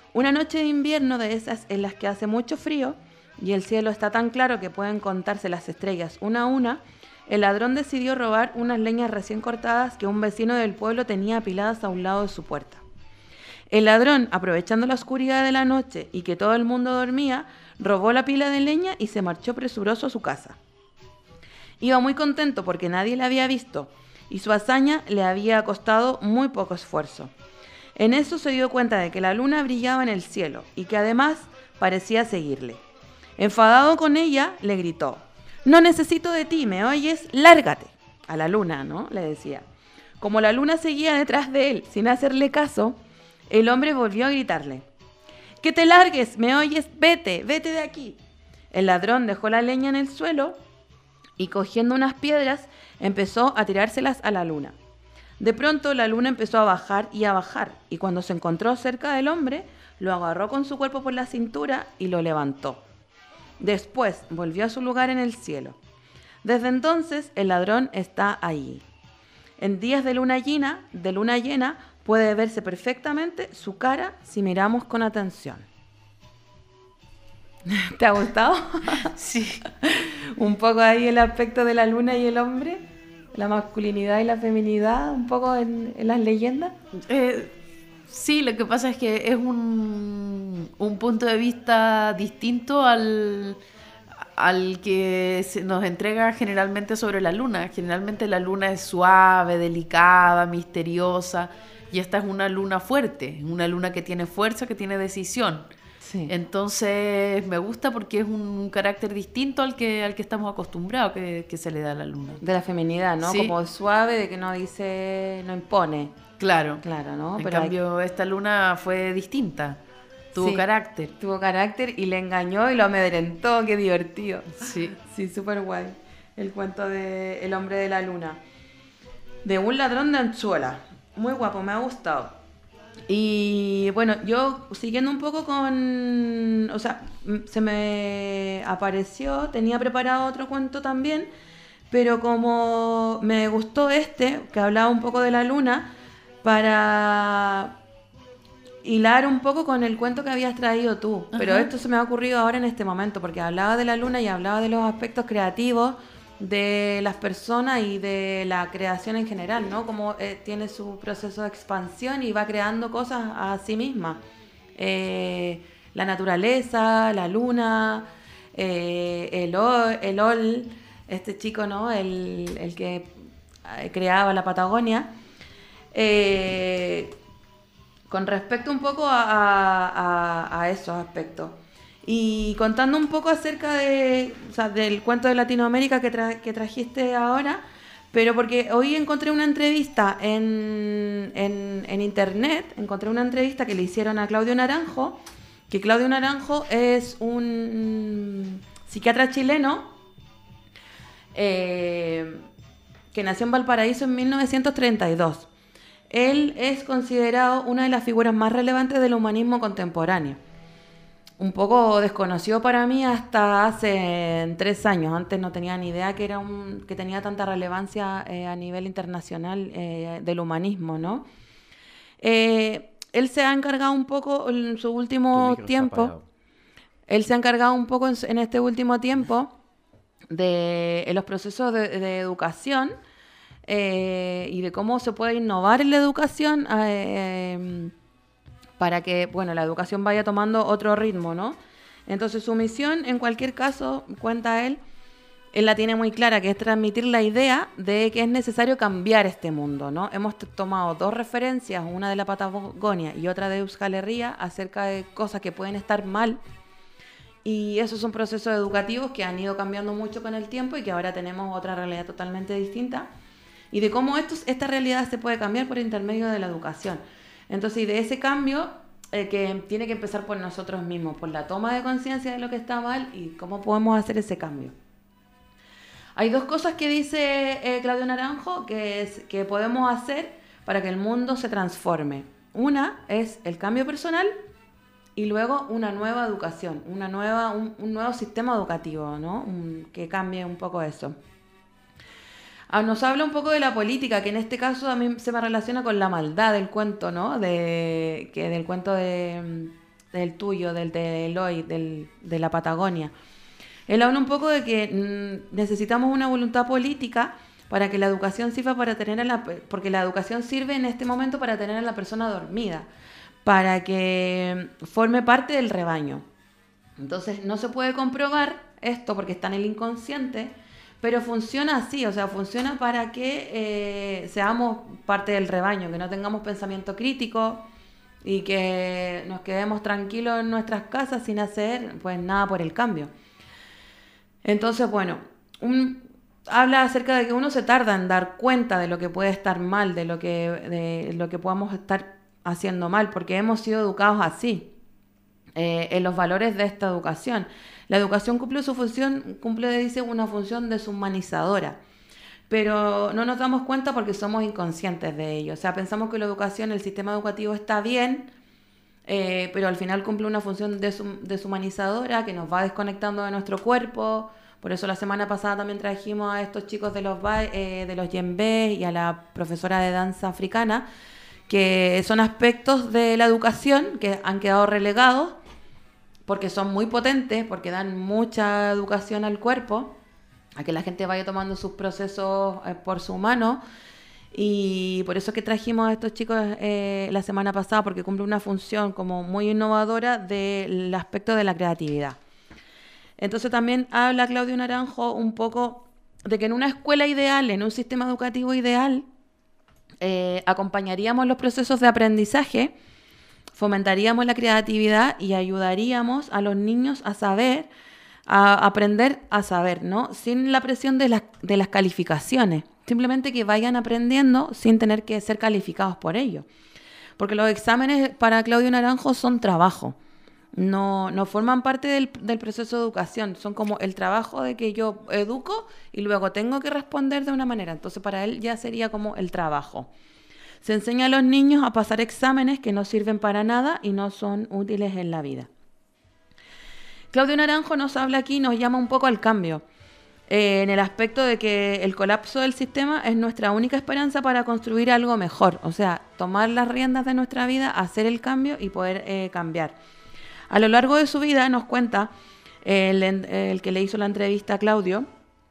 Una noche de invierno de esas en las que hace mucho frío y el cielo está tan claro que pueden contarse las estrellas una a una, el ladrón decidió robar unas leñas recién cortadas que un vecino del pueblo tenía apiladas a un lado de su puerta. El ladrón, aprovechando la oscuridad de la noche y que todo el mundo dormía, robó la pila de leña y se marchó presuroso a su casa. Iba muy contento porque nadie le había visto y su hazaña le había costado muy poco esfuerzo. En eso se dio cuenta de que la luna brillaba en el cielo y que además parecía seguirle. Enfadado con ella, le gritó: «No necesito de ti, ¿me oyes? ¡Lárgate!» A la luna, ¿no? Le decía. Como la luna seguía detrás de él sin hacerle caso, el hombre volvió a gritarle: «¡Que te largues! ¿Me oyes? ¡Vete! ¡Vete de aquí!» El ladrón dejó la leña en el suelo y cogiendo unas piedras empezó a tirárselas a la luna. De pronto la luna empezó a bajar y a bajar, y cuando se encontró cerca del hombre, lo agarró con su cuerpo por la cintura y lo levantó. Después volvió a su lugar en el cielo. Desde entonces el ladrón está allí. En días de luna llena, de luna llena puede verse perfectamente su cara si miramos con atención. ¿Te ha gustado? Sí. Un poco ahí el aspecto de la luna y el hombre, la masculinidad y la feminidad, un poco en, en las leyendas. Eh, sí, lo que pasa es que es un, un punto de vista distinto al, al que se nos entrega generalmente sobre la luna. Generalmente la luna es suave, delicada, misteriosa, y esta es una luna fuerte, una luna que tiene fuerza, que tiene decisión. Sí. Entonces me gusta porque es un carácter distinto al que al que estamos acostumbrados que, que se le da a la luna. De la feminidad, ¿no? Sí. Como suave, de que no dice, no impone. Claro. Claro, ¿no? En Pero cambio, esta luna fue distinta. Tuvo Sí. carácter. tuvo carácter y le engañó y lo amedrentó. Qué divertido. Sí. Sí, súper guay. El cuento de El hombre de la luna. De un ladrón de anzuela. Muy guapo, me ha gustado. Y bueno, yo siguiendo un poco con... O sea, m- se me apareció, tenía preparado otro cuento también, pero como me gustó este, que hablaba un poco de la luna, para hilar un poco con el cuento que habías traído tú. Pero Ajá. esto se me ha ocurrido ahora en este momento, porque hablaba de la luna y hablaba de los aspectos creativos de las personas y de la creación en general, ¿no? Como eh, tiene su proceso de expansión y va creando cosas a sí misma. Eh, la naturaleza, la luna, eh, el, o- el Ol, este chico, ¿no? El, el que eh, creaba la Patagonia. Eh, con respecto un poco a, a- a- a esos aspectos. Y contando un poco acerca de, o sea, del cuento de Latinoamérica que, tra- que trajiste ahora, pero porque hoy encontré una entrevista en, en, en internet, encontré una entrevista que le hicieron a Claudio Naranjo, que Claudio Naranjo es un psiquiatra chileno eh, que nació en Valparaíso en mil novecientos treinta y dos. Él es considerado una de las figuras más relevantes del humanismo contemporáneo. Un poco desconocido para mí hasta hace tres años. Antes no tenía ni idea que era un que tenía tanta relevancia eh, a nivel internacional eh, del humanismo, ¿no? Eh, él se ha encargado un poco en su Tu último micro está tiempo. apagado. Él se ha encargado un poco en, su- en este último tiempo de en los procesos de, de educación eh, y de cómo se puede innovar en la educación eh, para que, bueno, la educación vaya tomando otro ritmo, ¿no? Entonces su misión, en cualquier caso, cuenta él, él la tiene muy clara, que es transmitir la idea de que es necesario cambiar este mundo, ¿no? Hemos t- tomado dos referencias, una de la Patagonia y otra de Euskal Herria, acerca de cosas que pueden estar mal. Y esos son procesos educativos que han ido cambiando mucho con el tiempo y que ahora tenemos otra realidad totalmente distinta. Y de cómo estos, esta realidad se puede cambiar por intermedio de la educación. Entonces, y de ese cambio eh, que tiene que empezar por nosotros mismos, por la toma de conciencia de lo que está mal y cómo podemos hacer ese cambio. Hay dos cosas que dice eh, Claudio Naranjo que, es, que podemos hacer para que el mundo se transforme. Una es el cambio personal y luego una nueva educación, una nueva, un, un nuevo sistema educativo, ¿no? Un- que cambie un poco eso. Ah, nos habla un poco de la política, que en este caso a mí se me relaciona con la maldad del cuento, ¿no? De, que del cuento de, del tuyo, del de Eloy, del, de la Patagonia. Él habla un poco de que mm, necesitamos una voluntad política para que la educación sirva para tener a la... Porque la educación sirve en este momento para tener a la persona dormida, para que forme parte del rebaño. Entonces no se puede comprobar esto porque está en el inconsciente, pero funciona así, o sea, funciona para que eh, seamos parte del rebaño, que no tengamos pensamiento crítico y que nos quedemos tranquilos en nuestras casas sin hacer pues nada por el cambio. Entonces, bueno, un, habla acerca de que uno se tarda en dar cuenta de lo que puede estar mal, de lo que, de lo que podamos estar haciendo mal, porque hemos sido educados así, eh, en los valores de esta educación. La educación cumple su función, cumple, dice, una función deshumanizadora, pero no nos damos cuenta porque somos inconscientes de ello. O sea, pensamos que la educación, el sistema educativo está bien, eh, pero al final cumple una función deshum- deshumanizadora que nos va desconectando de nuestro cuerpo. Por eso la semana pasada también trajimos a estos chicos de los, ba- eh, de los yembés y a la profesora de danza africana, que son aspectos de la educación que han quedado relegados porque son muy potentes, porque dan mucha educación al cuerpo, a que la gente vaya tomando sus procesos eh, por su mano. Y por eso es que trajimos a estos chicos eh, la semana pasada, porque cumple una función como muy innovadora del aspecto de la creatividad. Entonces también habla Claudio Naranjo un poco de que en una escuela ideal, en un sistema educativo ideal, eh, acompañaríamos los procesos de aprendizaje, fomentaríamos la creatividad y ayudaríamos a los niños a saber, a aprender a saber, ¿no? Sin la presión de las, de las calificaciones. Simplemente que vayan aprendiendo sin tener que ser calificados por ello. Porque los exámenes para Claudio Naranjo son trabajo. No, no forman parte del, del proceso de educación. Son como el trabajo de que yo educo y luego tengo que responder de una manera. Entonces para él ya sería como el trabajo. Se enseña a los niños a pasar exámenes que no sirven para nada y no son útiles en la vida. Claudio Naranjo nos habla aquí, nos llama un poco al cambio, eh, en el aspecto de que el colapso del sistema es nuestra única esperanza para construir algo mejor. O sea, tomar las riendas de nuestra vida, hacer el cambio y poder eh, cambiar. A lo largo de su vida nos cuenta eh, el, el que le hizo la entrevista a Claudio,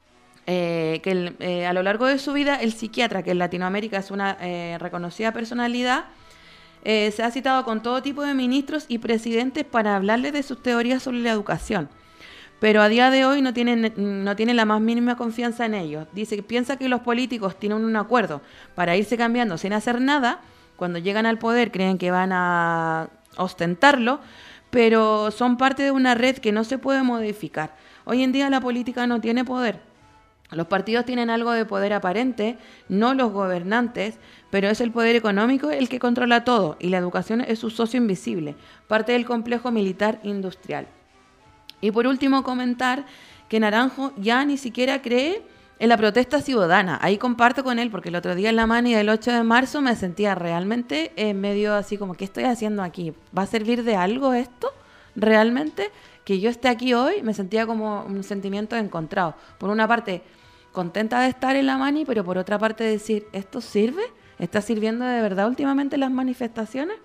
Eh, que el, eh, a lo largo de su vida el psiquiatra, que en Latinoamérica es una eh, reconocida personalidad, eh, se ha citado con todo tipo de ministros y presidentes para hablarles de sus teorías sobre la educación, pero a día de hoy no tienen, no tiene la más mínima confianza en ellos. Dice que piensa que los políticos tienen un acuerdo para irse cambiando sin hacer nada. Cuando llegan al poder creen que van a ostentarlo, pero son parte de una red que no se puede modificar. Hoy en día la política no tiene poder. Los partidos tienen algo de poder aparente, no los gobernantes, pero es el poder económico el que controla todo y la educación es su socio invisible, parte del complejo militar industrial. Y por último comentar que Naranjo ya ni siquiera cree en la protesta ciudadana. Ahí comparto con él porque el otro día en la mani del ocho de marzo me sentía realmente eh, medio así como, ¿qué estoy haciendo aquí? ¿Va a servir de algo esto? ¿Realmente? Que yo esté aquí hoy, me sentía como un sentimiento encontrado. Por una parte, contenta de estar en la mani, pero por otra parte decir, ¿esto sirve? ¿Está sirviendo de verdad últimamente las manifestaciones?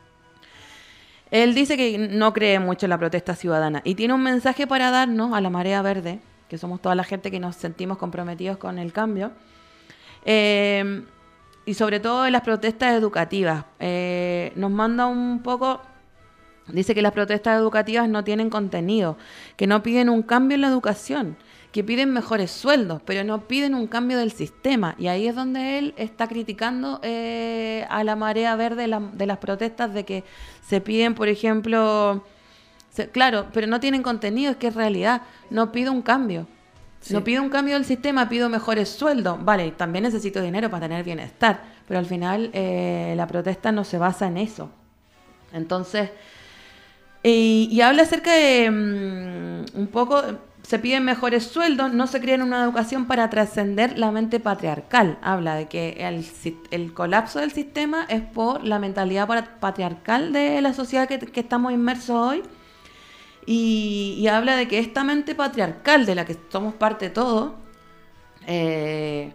Él dice que no cree mucho en la protesta ciudadana y tiene un mensaje para darnos a la Marea Verde, que somos toda la gente que nos sentimos comprometidos con el cambio, eh, y sobre todo en las protestas educativas. Eh, nos manda un poco... Dice que las protestas educativas no tienen contenido, que no piden un cambio en la educación, que piden mejores sueldos, pero no piden un cambio del sistema. Y ahí es donde él está criticando eh, a la Marea Verde la, de las protestas de que se piden, por ejemplo... Se, claro, pero no tienen contenido, es que es realidad. No pido un cambio. Sí. No pido un cambio del sistema, pido mejores sueldos. Vale, también necesito dinero para tener bienestar, pero al final eh, la protesta no se basa en eso. Entonces... Y, y habla acerca de um, un poco, se piden mejores sueldos, no se crea una educación para trascender la mente patriarcal. Habla de que el, el colapso del sistema es por la mentalidad patriarcal de la sociedad que, que estamos inmersos hoy. Y, y habla de que esta mente patriarcal de la que somos parte todos, eh,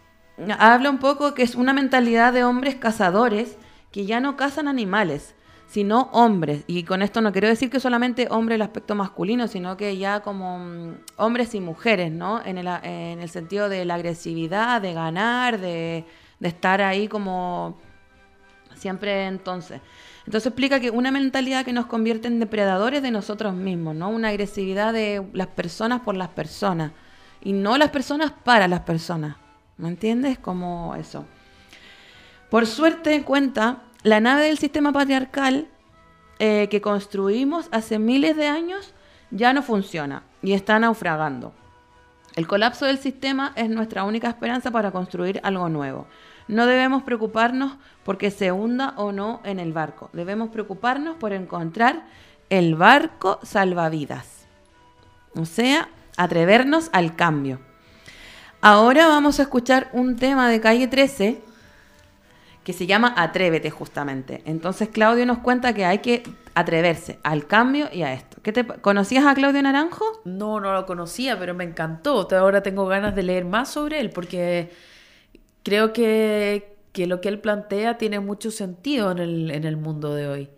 habla un poco que es una mentalidad de hombres cazadores que ya no cazan animales, sino hombres. Y con esto no quiero decir que solamente hombre el aspecto masculino, sino que ya como mm, hombres y mujeres, ¿no? En el, en el sentido de la agresividad, de ganar, de, de estar ahí como siempre entonces. Entonces explica que una mentalidad que nos convierte en depredadores de nosotros mismos, ¿no? Una agresividad de las personas por las personas y no las personas para las personas. ¿Me entiendes? Como eso. Por suerte, cuenta, la nave del sistema patriarcal eh, que construimos hace miles de años ya no funciona y está naufragando. El colapso del sistema es nuestra única esperanza para construir algo nuevo. No debemos preocuparnos porque se hunda o no en el barco. Debemos preocuparnos por encontrar el barco salvavidas. O sea, atrevernos al cambio. Ahora vamos a escuchar un tema de Calle trece que se llama Atrévete, justamente. Entonces Claudio nos cuenta que hay que atreverse al cambio y a esto. ¿Qué te, ¿Conocías a Claudio Naranjo? No, no lo conocía, pero me encantó. Ahora tengo ganas de leer más sobre él porque creo que, que lo que él plantea tiene mucho sentido en el, en el mundo de hoy.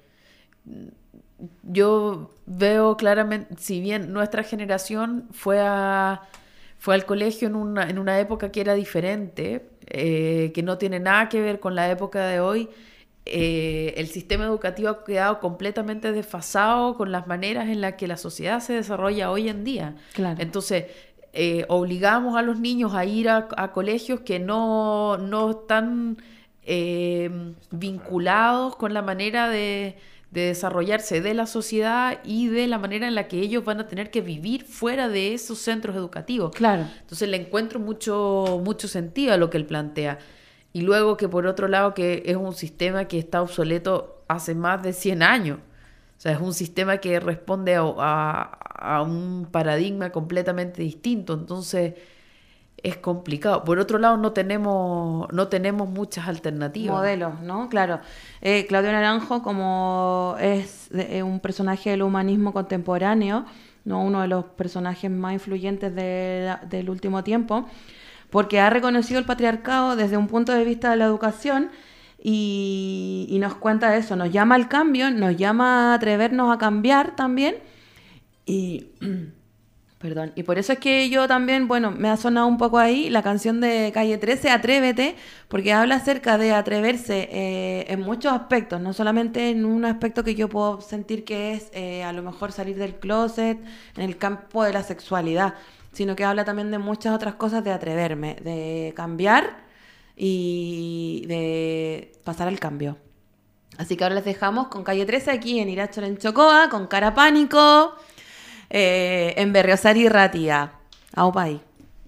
Yo veo claramente, si bien nuestra generación fue a... Fue al colegio en una, en una época que era diferente, eh, que no tiene nada que ver con la época de hoy. Eh, el sistema educativo ha quedado completamente desfasado con las maneras en las que la sociedad se desarrolla hoy en día. Claro. Entonces, eh, obligamos a los niños a ir a, a colegios que no, no están eh, vinculados con la manera de... de desarrollarse de la sociedad y de la manera en la que ellos van a tener que vivir fuera de esos centros educativos. Claro. Entonces le encuentro mucho, mucho sentido a lo que él plantea. Y luego que por otro lado que es un sistema que está obsoleto hace más de cien años. O sea, es un sistema que responde a, a, a un paradigma completamente distinto. Entonces es complicado. Por otro lado, no tenemos, no tenemos muchas alternativas. Modelos, ¿no? Claro. Eh, Claudio Naranjo, como es de, un personaje del humanismo contemporáneo, ¿no? Uno de los personajes más influyentes de, del último tiempo, porque ha reconocido el patriarcado desde un punto de vista de la educación y, y nos cuenta eso, nos llama al cambio, nos llama a atrevernos a cambiar también y... Perdón, y por eso es que yo también, bueno, me ha sonado un poco ahí la canción de Calle trece, Atrévete, porque habla acerca de atreverse eh, en muchos aspectos, no solamente en un aspecto que yo puedo sentir que es eh, a lo mejor salir del closet, en el campo de la sexualidad, sino que habla también de muchas otras cosas de atreverme, de cambiar y de pasar al cambio. Así que ahora les dejamos con Calle trece aquí en Iracho en Chocoa, con Cara Pánico... Eh, en Berriozar y Ratia. Aupa ahí.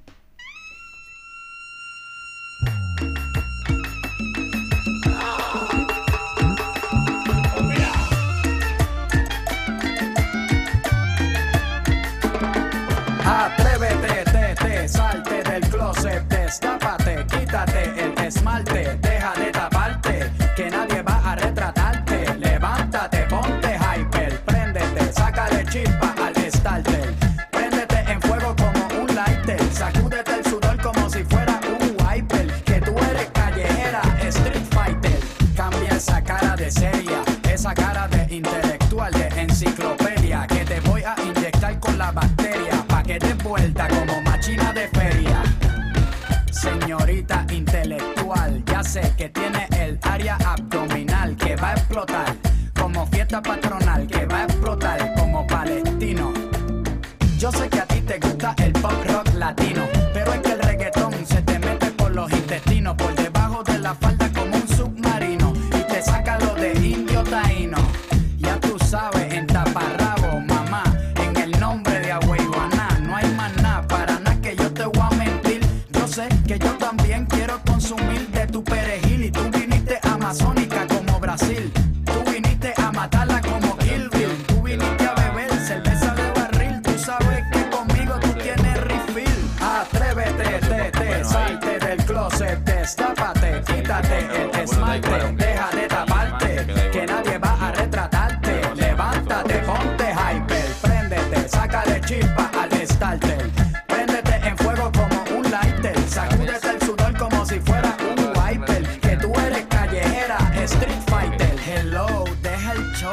Atrévete, te, te, salte del closet, destápate, quítate el esmalte, deja de taparte, que nadie va a retratarte. Levántate, ponte hyper, préndete, sácale chispa al starter. Préndete en fuego como un lighter, sacúdete el sudor como si fuera un wiper. Que tú eres callejera, street fighter. Cambia esa cara de seria, esa cara de intelectual, de enciclopedia, que te voy a inyectar con la bacteria, pa' que des vuelta como machina de feria. Señorita intelectual, ya sé que tiene el área abdominal que va a explotar como fiesta patronal, que va a explotar como palestino. Yo sé que a ti te gusta el pop rock latino, pero es que el reggaetón se te mete por los intestinos, por debajo de la falda como un submarino, y te saca lo de indio taíno. Ya tú sabes, en taparrabo, mamá, en el nombre de Agüeyuaná, no hay más nada, para nada que yo te voy a mentir. Yo sé que yo también quiero consumir de tu perejil, y tú viniste amazónica como Brasil. Tú viniste a matarla como Kill Bill. Tú viniste a beber cerveza de barril. Tú sabes que conmigo tú tienes refill. Atrévete, te, te, salte del closet, destápate, quítate el esmalte, deja de taparte, que nadie va a retratarte. Levántate, ponte hyper, préndete, sácale chispa al starter. Préndete en fuego como un lighter, sacúdete el sudor como si fuera un wiper. Que tú eres callejera, street fighter. Hello, deja el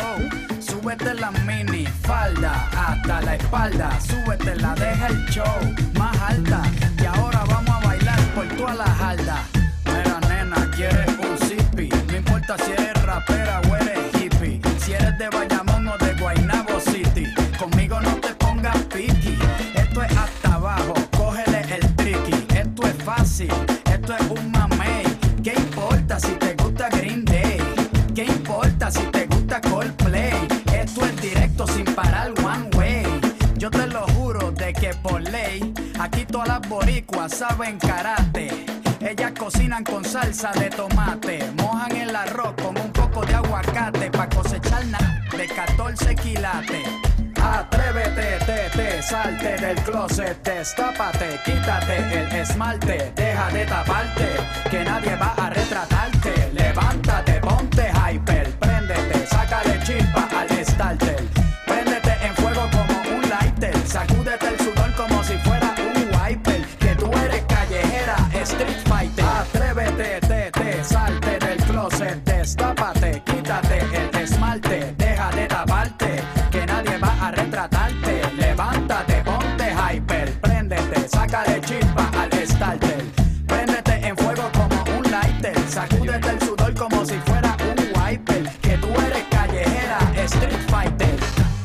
súbete la mini falda hasta la espalda, súbete la, deja el show más alta. Y ahora vamos a bailar por toda la jarda. Mira nena, quieres un zippy, no importa si eres rapera o eres hippie, si eres de Bayamón o de Guaynabo City, conmigo no te pongas piqui. Esto es hasta abajo, cógele el tricky. Esto es fácil, esto es un mamey. ¿Qué importa si te gusta Green Day? ¿Qué importa si te gusta Coldplay? Esto es directo sin parar one way. Yo te lo juro de que por ley aquí todas las boricuas saben karate. Ellas cocinan con salsa de tomate, mojan el arroz con un poco de aguacate pa' cosechar nada de catorce quilates. Atrévete, te, te, salte del closet, destápate, quítate el esmalte, deja de taparte, que nadie va a retratarte. Levántate, ponte hyper, préndete, sácale chispa al starter. Préndete en fuego como un lighter, sacúdete el sudor como si fuera un wiper, que tú eres callejera, street fighter. Atrévete, te, te, salte del closet, destápate, quítate el esmalte, deja de taparte, que nadie va a retratarte. Levántate, ponte hyper, préndete, sácale chispa al starter. Préndete en fuego como un lighter, sacúdete el sudor como si fuera un wiper, que tú eres callejera, street fighter.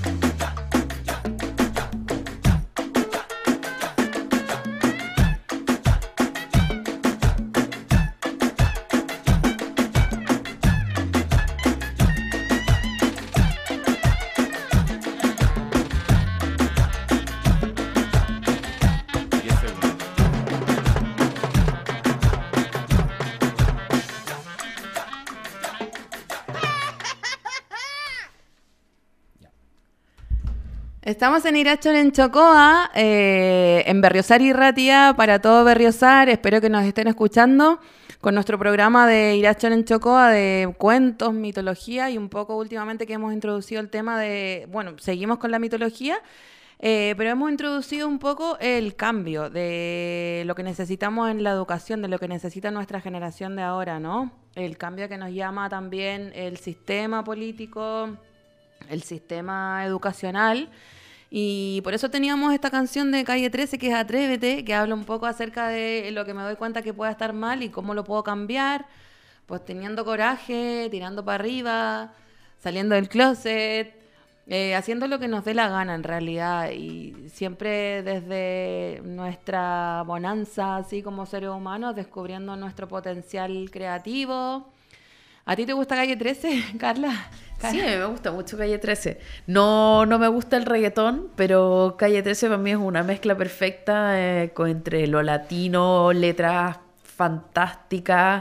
Estamos en Irachón en Chocoa, eh, en Berriozar y Ratia, para todo Berriozar. Espero que nos estén escuchando con nuestro programa de Irachón en Chocoa de cuentos, mitología y un poco últimamente que hemos introducido el tema de, bueno, seguimos con la mitología, eh, pero hemos introducido un poco el cambio de lo que necesitamos en la educación, de lo que necesita nuestra generación de ahora, ¿no? El cambio que nos llama también el sistema político, el sistema educacional. Y por eso teníamos esta canción de Calle trece que es Atrévete, que habla un poco acerca de lo que me doy cuenta que pueda estar mal y cómo lo puedo cambiar, pues teniendo coraje, tirando para arriba, saliendo del closet, eh, haciendo lo que nos dé la gana en realidad, y siempre desde nuestra bonanza, así como seres humanos, descubriendo nuestro potencial creativo. ¿A ti te gusta Calle trece, Carla? Sí, a mí me gusta mucho Calle trece. No, no me gusta el reggaetón, pero Calle trece para mí es una mezcla perfecta eh, con, entre lo latino, letras fantásticas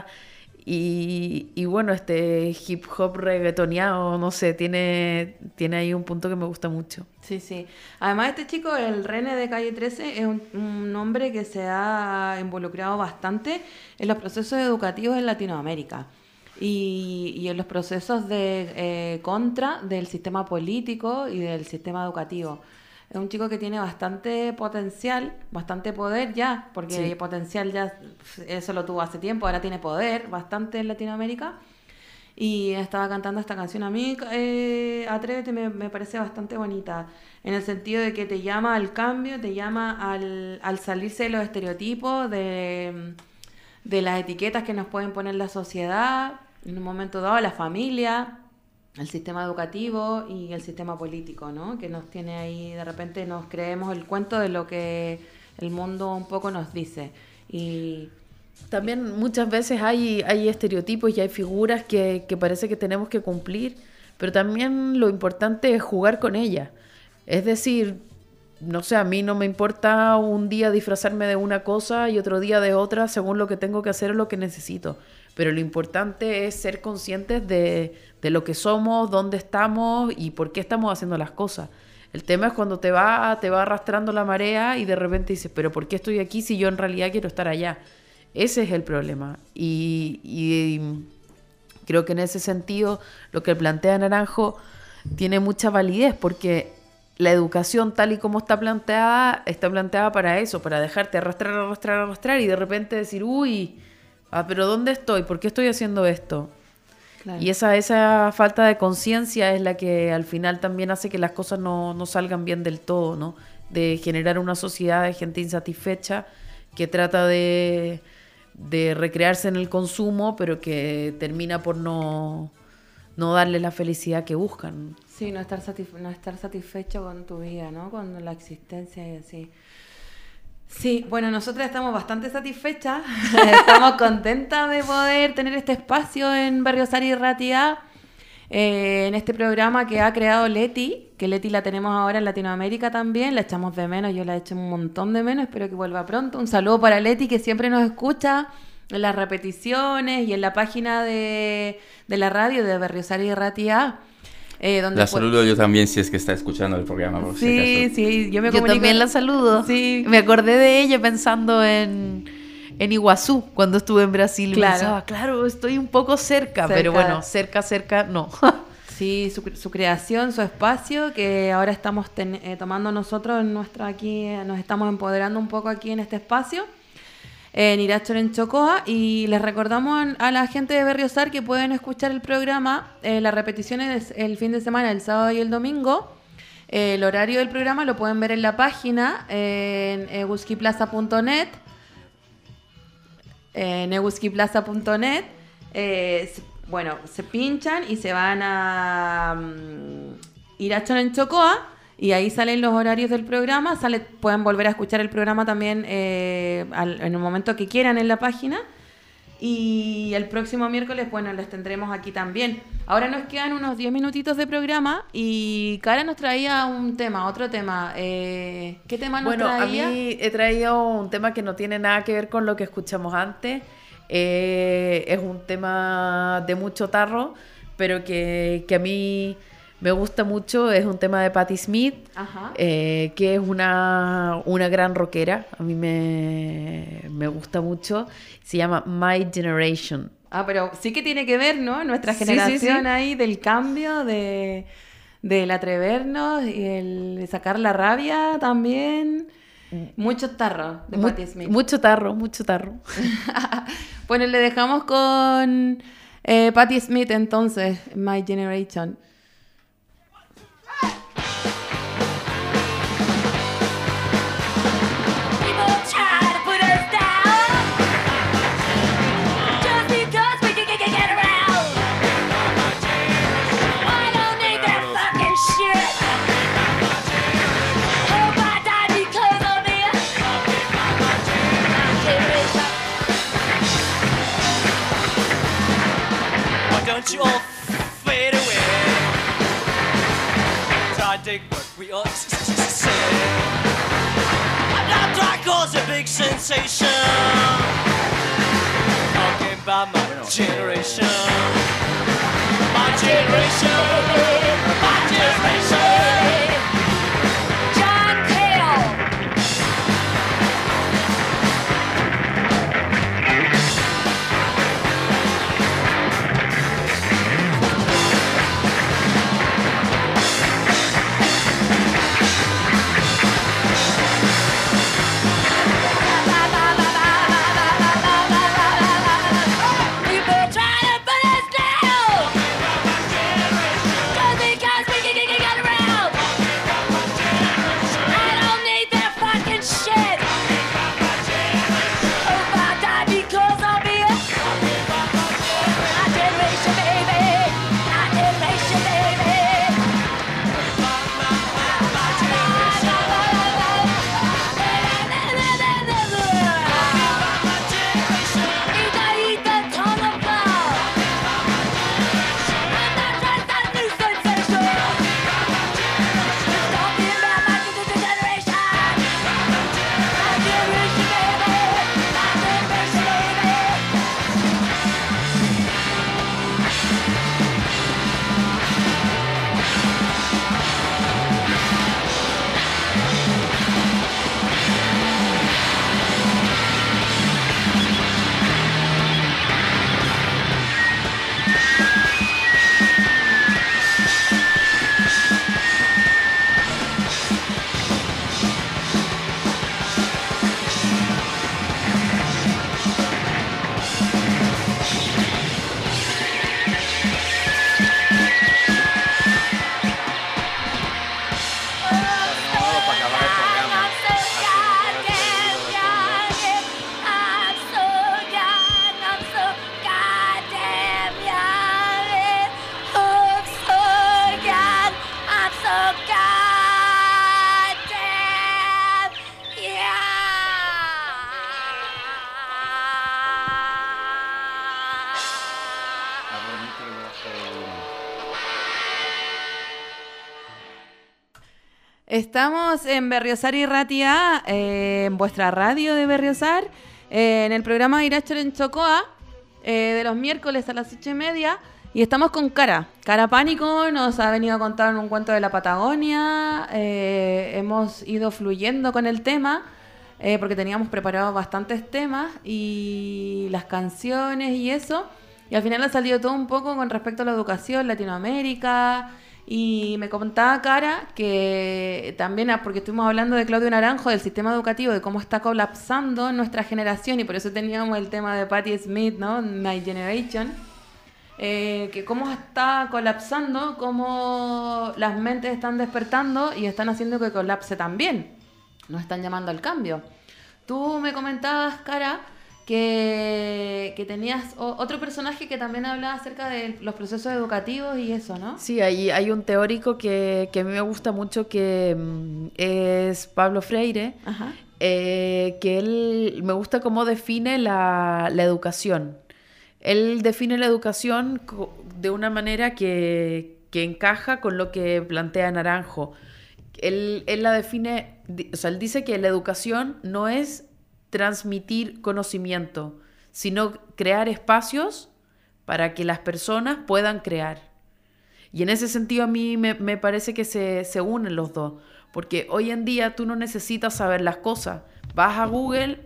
y, y bueno, este hip hop reggaetoneado, no sé, tiene, tiene ahí un punto que me gusta mucho. Sí, sí. Además, este chico, el René de Calle trece, es un, un hombre que se ha involucrado bastante en los procesos educativos en Latinoamérica. Y, y en los procesos de eh, contra del sistema político y del sistema educativo. Es un chico que tiene bastante potencial, bastante poder ya, porque Sí. potencial ya, eso lo tuvo hace tiempo, ahora tiene poder bastante en Latinoamérica. Y estaba cantando esta canción. A mí, eh, Atrévete, me, me parece bastante bonita, en el sentido de que te llama al cambio, te llama al, al salirse de los estereotipos, de, de las etiquetas que nos pueden poner la sociedad, en un momento dado la familia, el sistema educativo y el sistema político, ¿no? Que nos tiene ahí, de repente nos creemos el cuento de lo que el mundo un poco nos dice. Y También muchas veces hay, hay estereotipos y hay figuras que, que parece que tenemos que cumplir, pero también lo importante es jugar con ellas. Es decir, no sé, a mí no me importa un día disfrazarme de una cosa y otro día de otra según lo que tengo que hacer o lo que necesito. Pero lo importante es ser conscientes de, de lo que somos, dónde estamos y por qué estamos haciendo las cosas. El tema es cuando te va, te va arrastrando la marea y de repente dices, pero ¿por qué estoy aquí si yo en realidad quiero estar allá? Ese es el problema. Y, y creo que en ese sentido lo que plantea Naranjo tiene mucha validez, porque la educación tal y como está planteada, está planteada para eso, para dejarte arrastrar, arrastrar, arrastrar y de repente decir, uy, ah, pero ¿dónde estoy? ¿Por qué estoy haciendo esto? Claro. Y esa, esa falta de conciencia es la que al final también hace que las cosas no, no salgan bien del todo, ¿no? De generar una sociedad de gente insatisfecha que trata de, de recrearse en el consumo, pero que termina por no, no darle la felicidad que buscan. Sí, no estar, satisfe- no estar satisfecho con tu vida, ¿no? Con la existencia y así. Sí, bueno, nosotras estamos bastante satisfechas, estamos contentas de poder tener este espacio en Berriozar y Ratia, eh, en este programa que ha creado Leti, que Leti la tenemos ahora en Latinoamérica también, la echamos de menos, yo la echo un montón de menos, espero que vuelva pronto. Un saludo para Leti, que siempre nos escucha en las repeticiones y en la página de, de la radio de Berriozar y Ratia. Eh, donde La fue- saludo yo también si es que está escuchando el programa, por si Sí, acaso. sí, yo me Yo comunico- también la saludo. Sí. Me acordé de ella pensando en, en Iguazú, cuando estuve en Brasil. Claro. Y pensaba, claro, estoy un poco cerca, Cerca. pero bueno, cerca, cerca, no. Sí, su, su creación, su espacio, que ahora estamos ten- eh, tomando nosotros en nuestra aquí, eh, nos estamos empoderando un poco aquí en este espacio, en Iracho en Chocoa, y les recordamos a la gente de Berriozar que pueden escuchar el programa, eh, las repeticiones el fin de semana, el sábado y el domingo. Eh, el horario del programa lo pueden ver en la página, eh, en eguskiplaza punto net, en eguskiplaza punto net. Eh, s- bueno, se pinchan y se van a um, Irachon en Chocoa y ahí salen los horarios del programa. Sale, pueden volver a escuchar el programa también eh, al- en el momento que quieran en la página. Y el próximo miércoles, bueno, les tendremos aquí también. Ahora nos quedan unos diez minutitos de programa y Cara nos traía un tema, otro tema. Eh, ¿Qué tema nos Bueno, traía? a mí he traído un tema que no tiene nada que ver con lo que escuchamos antes. Eh, es un tema de mucho tarro, pero que, que a mí me gusta mucho. Es un tema de Patti Smith, Ajá. eh, que es una, una gran rockera. A mí me, me gusta mucho. Se llama My Generation. Ah, pero sí que tiene que ver, ¿no? Nuestra Sí, generación sí, sí. ahí del cambio, de del atrevernos y el de sacar la rabia también. Muchos tarros de Mu- Patti Smith. Mucho tarro, mucho tarro. Bueno, le dejamos con eh, Patti Smith entonces, My Generation. People try to put us down just because we can get, get around. I don't need that fucking shit. Hope I die because of it. My generation. Why don't you all fade away? Try to dig what we ought to say. I'm not trying to cause a big sensation. Talking about my generation. My generation. My generation. John Cale. People try to put us down. Estamos en Berriozar y Ratia, eh, en vuestra radio de Berriozar, eh, en el programa Irachor en Chocoa, eh, de los miércoles a las ocho y media, y estamos con Cara. Cara Pánico nos ha venido a contar un cuento de la Patagonia, eh, hemos ido fluyendo con el tema, eh, porque teníamos preparados bastantes temas, y las canciones y eso, y al final ha salido todo un poco con respecto a la educación, Latinoamérica. Y me contaba Cara que también, porque estuvimos hablando de Claudio Naranjo, del sistema educativo, de cómo está colapsando nuestra generación, y por eso teníamos el tema de Patti Smith, ¿no? My Generation, eh, que cómo está colapsando, cómo las mentes están despertando y están haciendo que colapse también. Nos están llamando al cambio. Tú me comentabas, Cara, que, que tenías o, otro personaje que también hablaba acerca de los procesos educativos y eso, ¿no? Sí, hay, hay un teórico que, que a mí me gusta mucho, que mm, es Pablo Freire, Ajá. eh, que él me gusta cómo define la, la educación. Él define la educación co- de una manera que, que encaja con lo que plantea Naranjo. Él, él la define, di- o sea, él dice que la educación no es transmitir conocimiento, sino crear espacios para que las personas puedan crear. Y en ese sentido a mí me, me parece que se, se unen los dos, porque hoy en día tú no necesitas saber las cosas. Vas a Google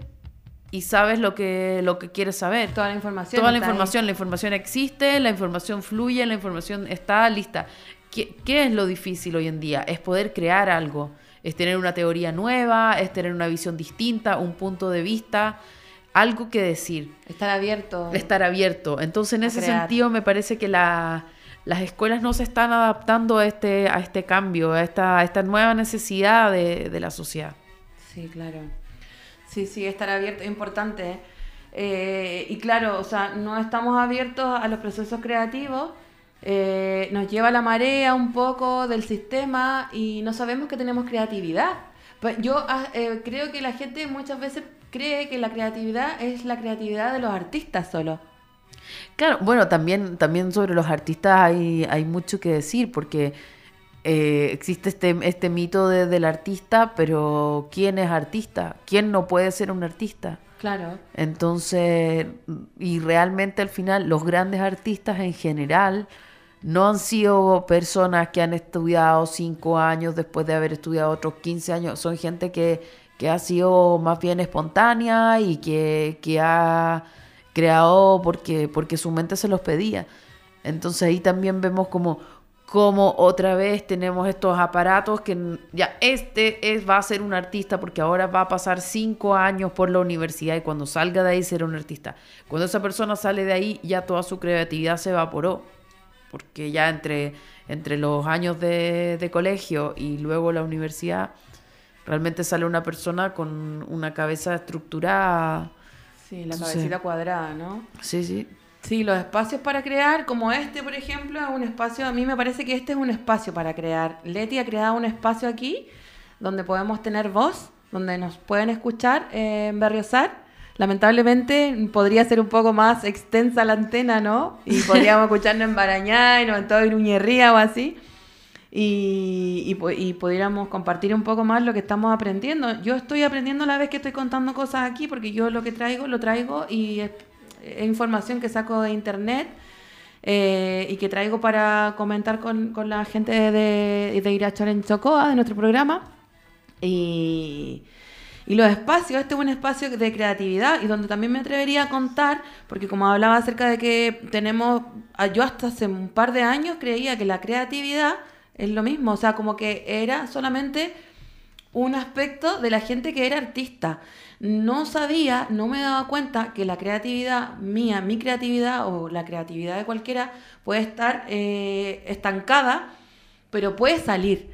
y sabes lo que, lo que quieres saber. Toda la información. Toda la está información, la información existe, la información fluye, la información está lista. ¿Qué, qué es lo difícil hoy en día? Es poder crear algo. Es tener una teoría nueva, es tener una visión distinta, un punto de vista, algo que decir. ahí. Estar abierto. Estar abierto. Entonces, en A ese crear. sentido, me parece que la, las escuelas no se están adaptando a este, a este cambio, a esta, a esta nueva necesidad de, de la sociedad. Sí, claro. Sí, sí, estar abierto es importante. Eh, y claro, o sea, no estamos abiertos a los procesos creativos. Eh, nos lleva la marea un poco del sistema y no sabemos que tenemos creatividad. Pues yo ah, eh, creo que la gente muchas veces cree que la creatividad es la creatividad de los artistas solo. Claro, bueno, también, también sobre los artistas hay, hay mucho que decir, porque eh, existe este, este mito de- del artista, pero ¿quién es artista? ¿Quién no puede ser un artista? Claro. Entonces, y realmente al final los grandes artistas en general no han sido personas que han estudiado cinco años después de haber estudiado otros quince años. Son gente que, que ha sido más bien espontánea y que, que ha creado porque, porque su mente se los pedía. Entonces ahí también vemos como, como otra vez tenemos estos aparatos que ya este es, va a ser un artista porque ahora va a pasar cinco años por la universidad y cuando salga de ahí será un artista. Cuando esa persona sale de ahí ya toda su creatividad se evaporó, porque ya entre, entre los años de, de colegio y luego la universidad realmente sale una persona con una cabeza estructurada. Sí, la Entonces, cabecita cuadrada, ¿no? Sí, sí. Sí, los espacios para crear, como este, por ejemplo, es un espacio, a mí me parece que este es un espacio para crear. Leti ha creado un espacio aquí donde podemos tener voz, donde nos pueden escuchar eh, en Berriozar. Lamentablemente podría ser un poco más extensa la antena, ¿no? Y podríamos escucharnos en Barañáin o en todo Iruñerría o así. Y, y, pu- y pudiéramos compartir un poco más lo que estamos aprendiendo. Yo estoy aprendiendo a la vez que estoy contando cosas aquí, porque yo lo que traigo, lo traigo y es, es información que saco de internet eh, y que traigo para comentar con, con la gente de, de, de Irachor en Chocoa, de nuestro programa. Y, y los espacios, este es un espacio de creatividad y donde también me atrevería a contar, porque como hablaba acerca de que tenemos, yo hasta hace un par de años creía que la creatividad es lo mismo, o sea, como que era solamente un aspecto de la gente que era artista. No sabía, no me daba cuenta que la creatividad mía, mi creatividad o la creatividad de cualquiera puede estar eh, estancada, pero puede salir.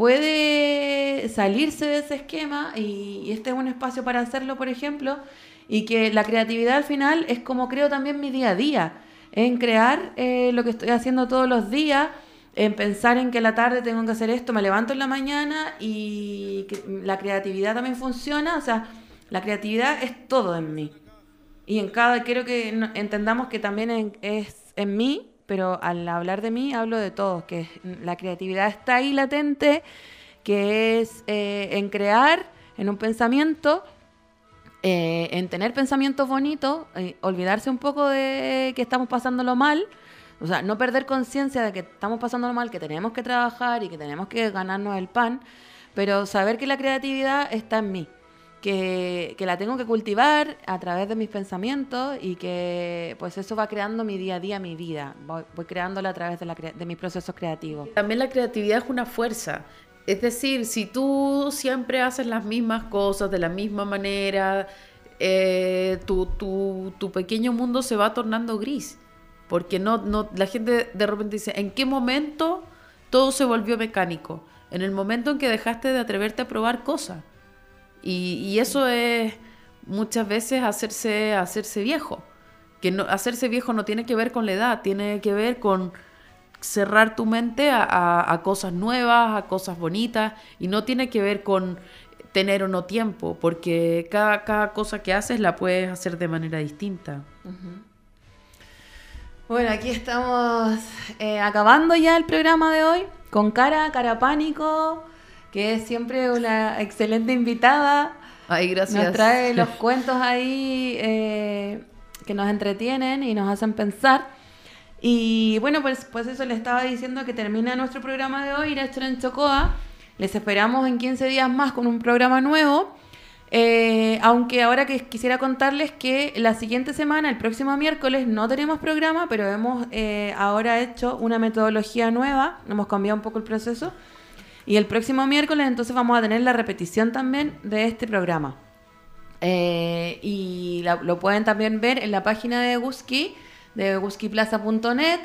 Puede salirse de ese esquema y, y este es un espacio para hacerlo, por ejemplo, y que la creatividad al final es como creo también mi día a día, en crear eh, lo que estoy haciendo todos los días, en pensar en que a la tarde tengo que hacer esto, me levanto en la mañana y que la creatividad también funciona, o sea, la creatividad es todo en mí. Y en cada, quiero que no- entendamos que también en- es en mí, pero al hablar de mí hablo de todos, que la creatividad está ahí latente, que es eh, en crear, en un pensamiento, eh, en tener pensamientos bonitos, eh, olvidarse un poco de que estamos pasándolo mal, o sea, no perder conciencia de que estamos pasándolo mal, que tenemos que trabajar y que tenemos que ganarnos el pan, pero saber que la creatividad está en mí. Que, que la tengo que cultivar a través de mis pensamientos y que pues eso va creando mi día a día, mi vida. Voy, voy creándola a través de, la, de mis procesos creativos. También la creatividad es una fuerza. Es decir, si tú siempre haces las mismas cosas de la misma manera, eh, tu, tu, tu pequeño mundo se va tornando gris. Porque no, no, la gente de repente dice, ¿en qué momento todo se volvió mecánico? En el momento en que dejaste de atreverte a probar cosas. Y, y eso es muchas veces hacerse, hacerse viejo. Que no, hacerse viejo no tiene que ver con la edad, tiene que ver con cerrar tu mente a, a, a cosas nuevas, a cosas bonitas, y no tiene que ver con tener o no tiempo, porque cada, cada cosa que haces la puedes hacer de manera distinta. Uh-huh. Bueno, aquí estamos eh, acabando ya el programa de hoy con Cara, Cara Pánico, que es siempre una excelente invitada. Ay, gracias. Nos trae los cuentos ahí eh, que nos entretienen y nos hacen pensar. Y bueno, pues, pues eso les estaba diciendo que termina nuestro programa de hoy, Irache en Chocoa. Les esperamos en quince días más con un programa nuevo. Eh, aunque ahora que quisiera contarles que la siguiente semana, el próximo miércoles, no tenemos programa, pero hemos eh, ahora hecho una metodología nueva, hemos cambiado un poco el proceso. Y el próximo miércoles entonces vamos a tener la repetición también de este programa. Eh, y la, lo pueden también ver en la página de Guski, de guskiplaza punto net,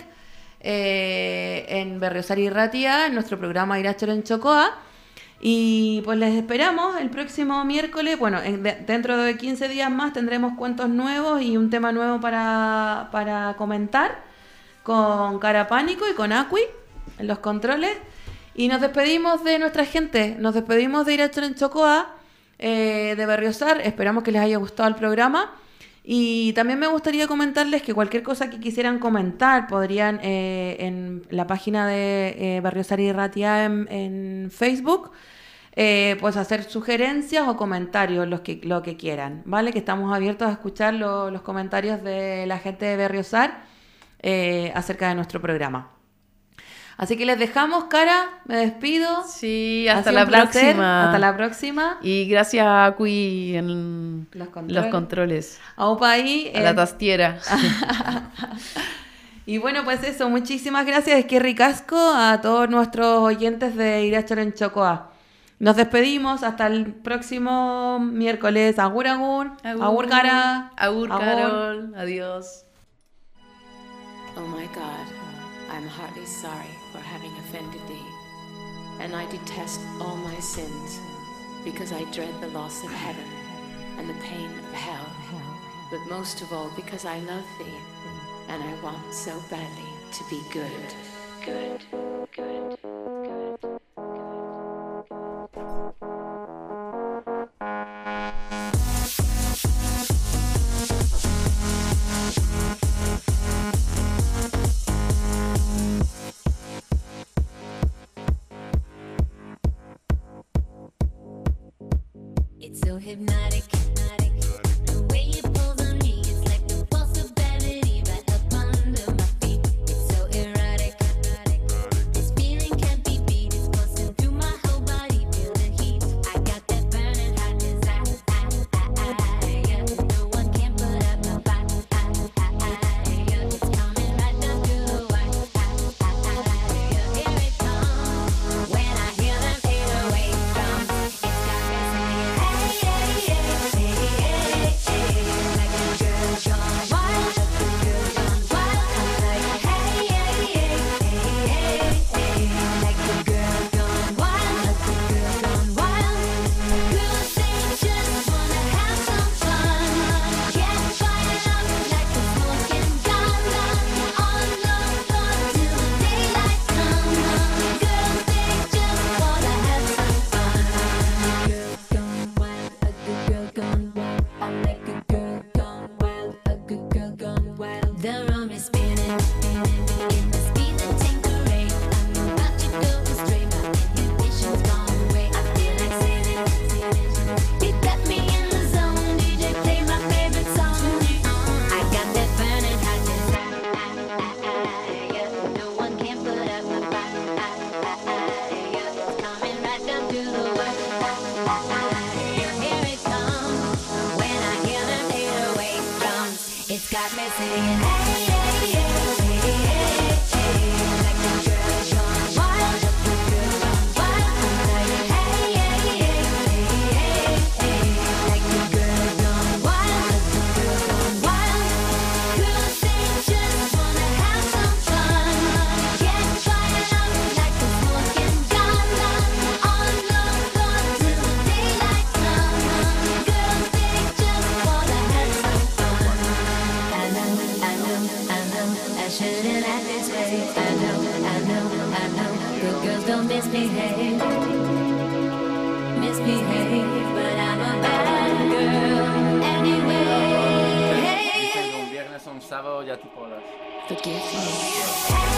eh, en Berriozar y Ratia, en nuestro programa Irache en Chocoa. Y pues les esperamos el próximo miércoles. Bueno, en, de, dentro de quince días más tendremos cuentos nuevos y un tema nuevo para, para comentar con Cara Pánico y con Acui en los controles. Y nos despedimos de nuestra gente, nos despedimos de Irache en Chocoa, eh, de Berriozar. Esperamos que les haya gustado el programa. Y también me gustaría comentarles que cualquier cosa que quisieran comentar podrían eh, en la página de eh, Berriozar y Ratia en, en Facebook, eh, pues hacer sugerencias o comentarios, los que, lo que quieran, ¿vale? Que estamos abiertos a escuchar lo, los comentarios de la gente de Berriozar eh, acerca de nuestro programa. Así que les dejamos, Cara, me despido. Sí, hasta la próxima. Hasta la próxima. Y gracias a Acui en los controles. Los controles. A Upa ahí. A la tastiera. Y bueno, pues eso, muchísimas gracias, es que ricasco a todos nuestros oyentes de Irache en Chocoa. Nos despedimos hasta el próximo miércoles. Agur, agur. Agur, agur Cara. Agur, Carol. Adiós. Oh my God, I'm heartily sorry for having offended thee, and I detest all my sins, because I dread the loss of heaven and the pain of hell, but most of all because I love thee, and I want so badly to be good, good, good, good. It's so hypnotic, hypnotic. The way you pull on me, it's like the pulse of gravity right up under my feet. It's so erotic, erotic. This feeling can't be beat. It's pulsing through my whole body, feel the heat. I got that burning hot desire. Yeah. No one can put up my fight. Yeah. It's coming right down to the wire. Yeah. Here it comes. When I hear them eight oh eight drums, it's got me singing. Hey, hey, hey, hey. I know, I know, I know. Good girls don't misbehave, misbehave, but I'm a bad girl anyway. Un viernes o un sábado ya tipo las... Forgive me.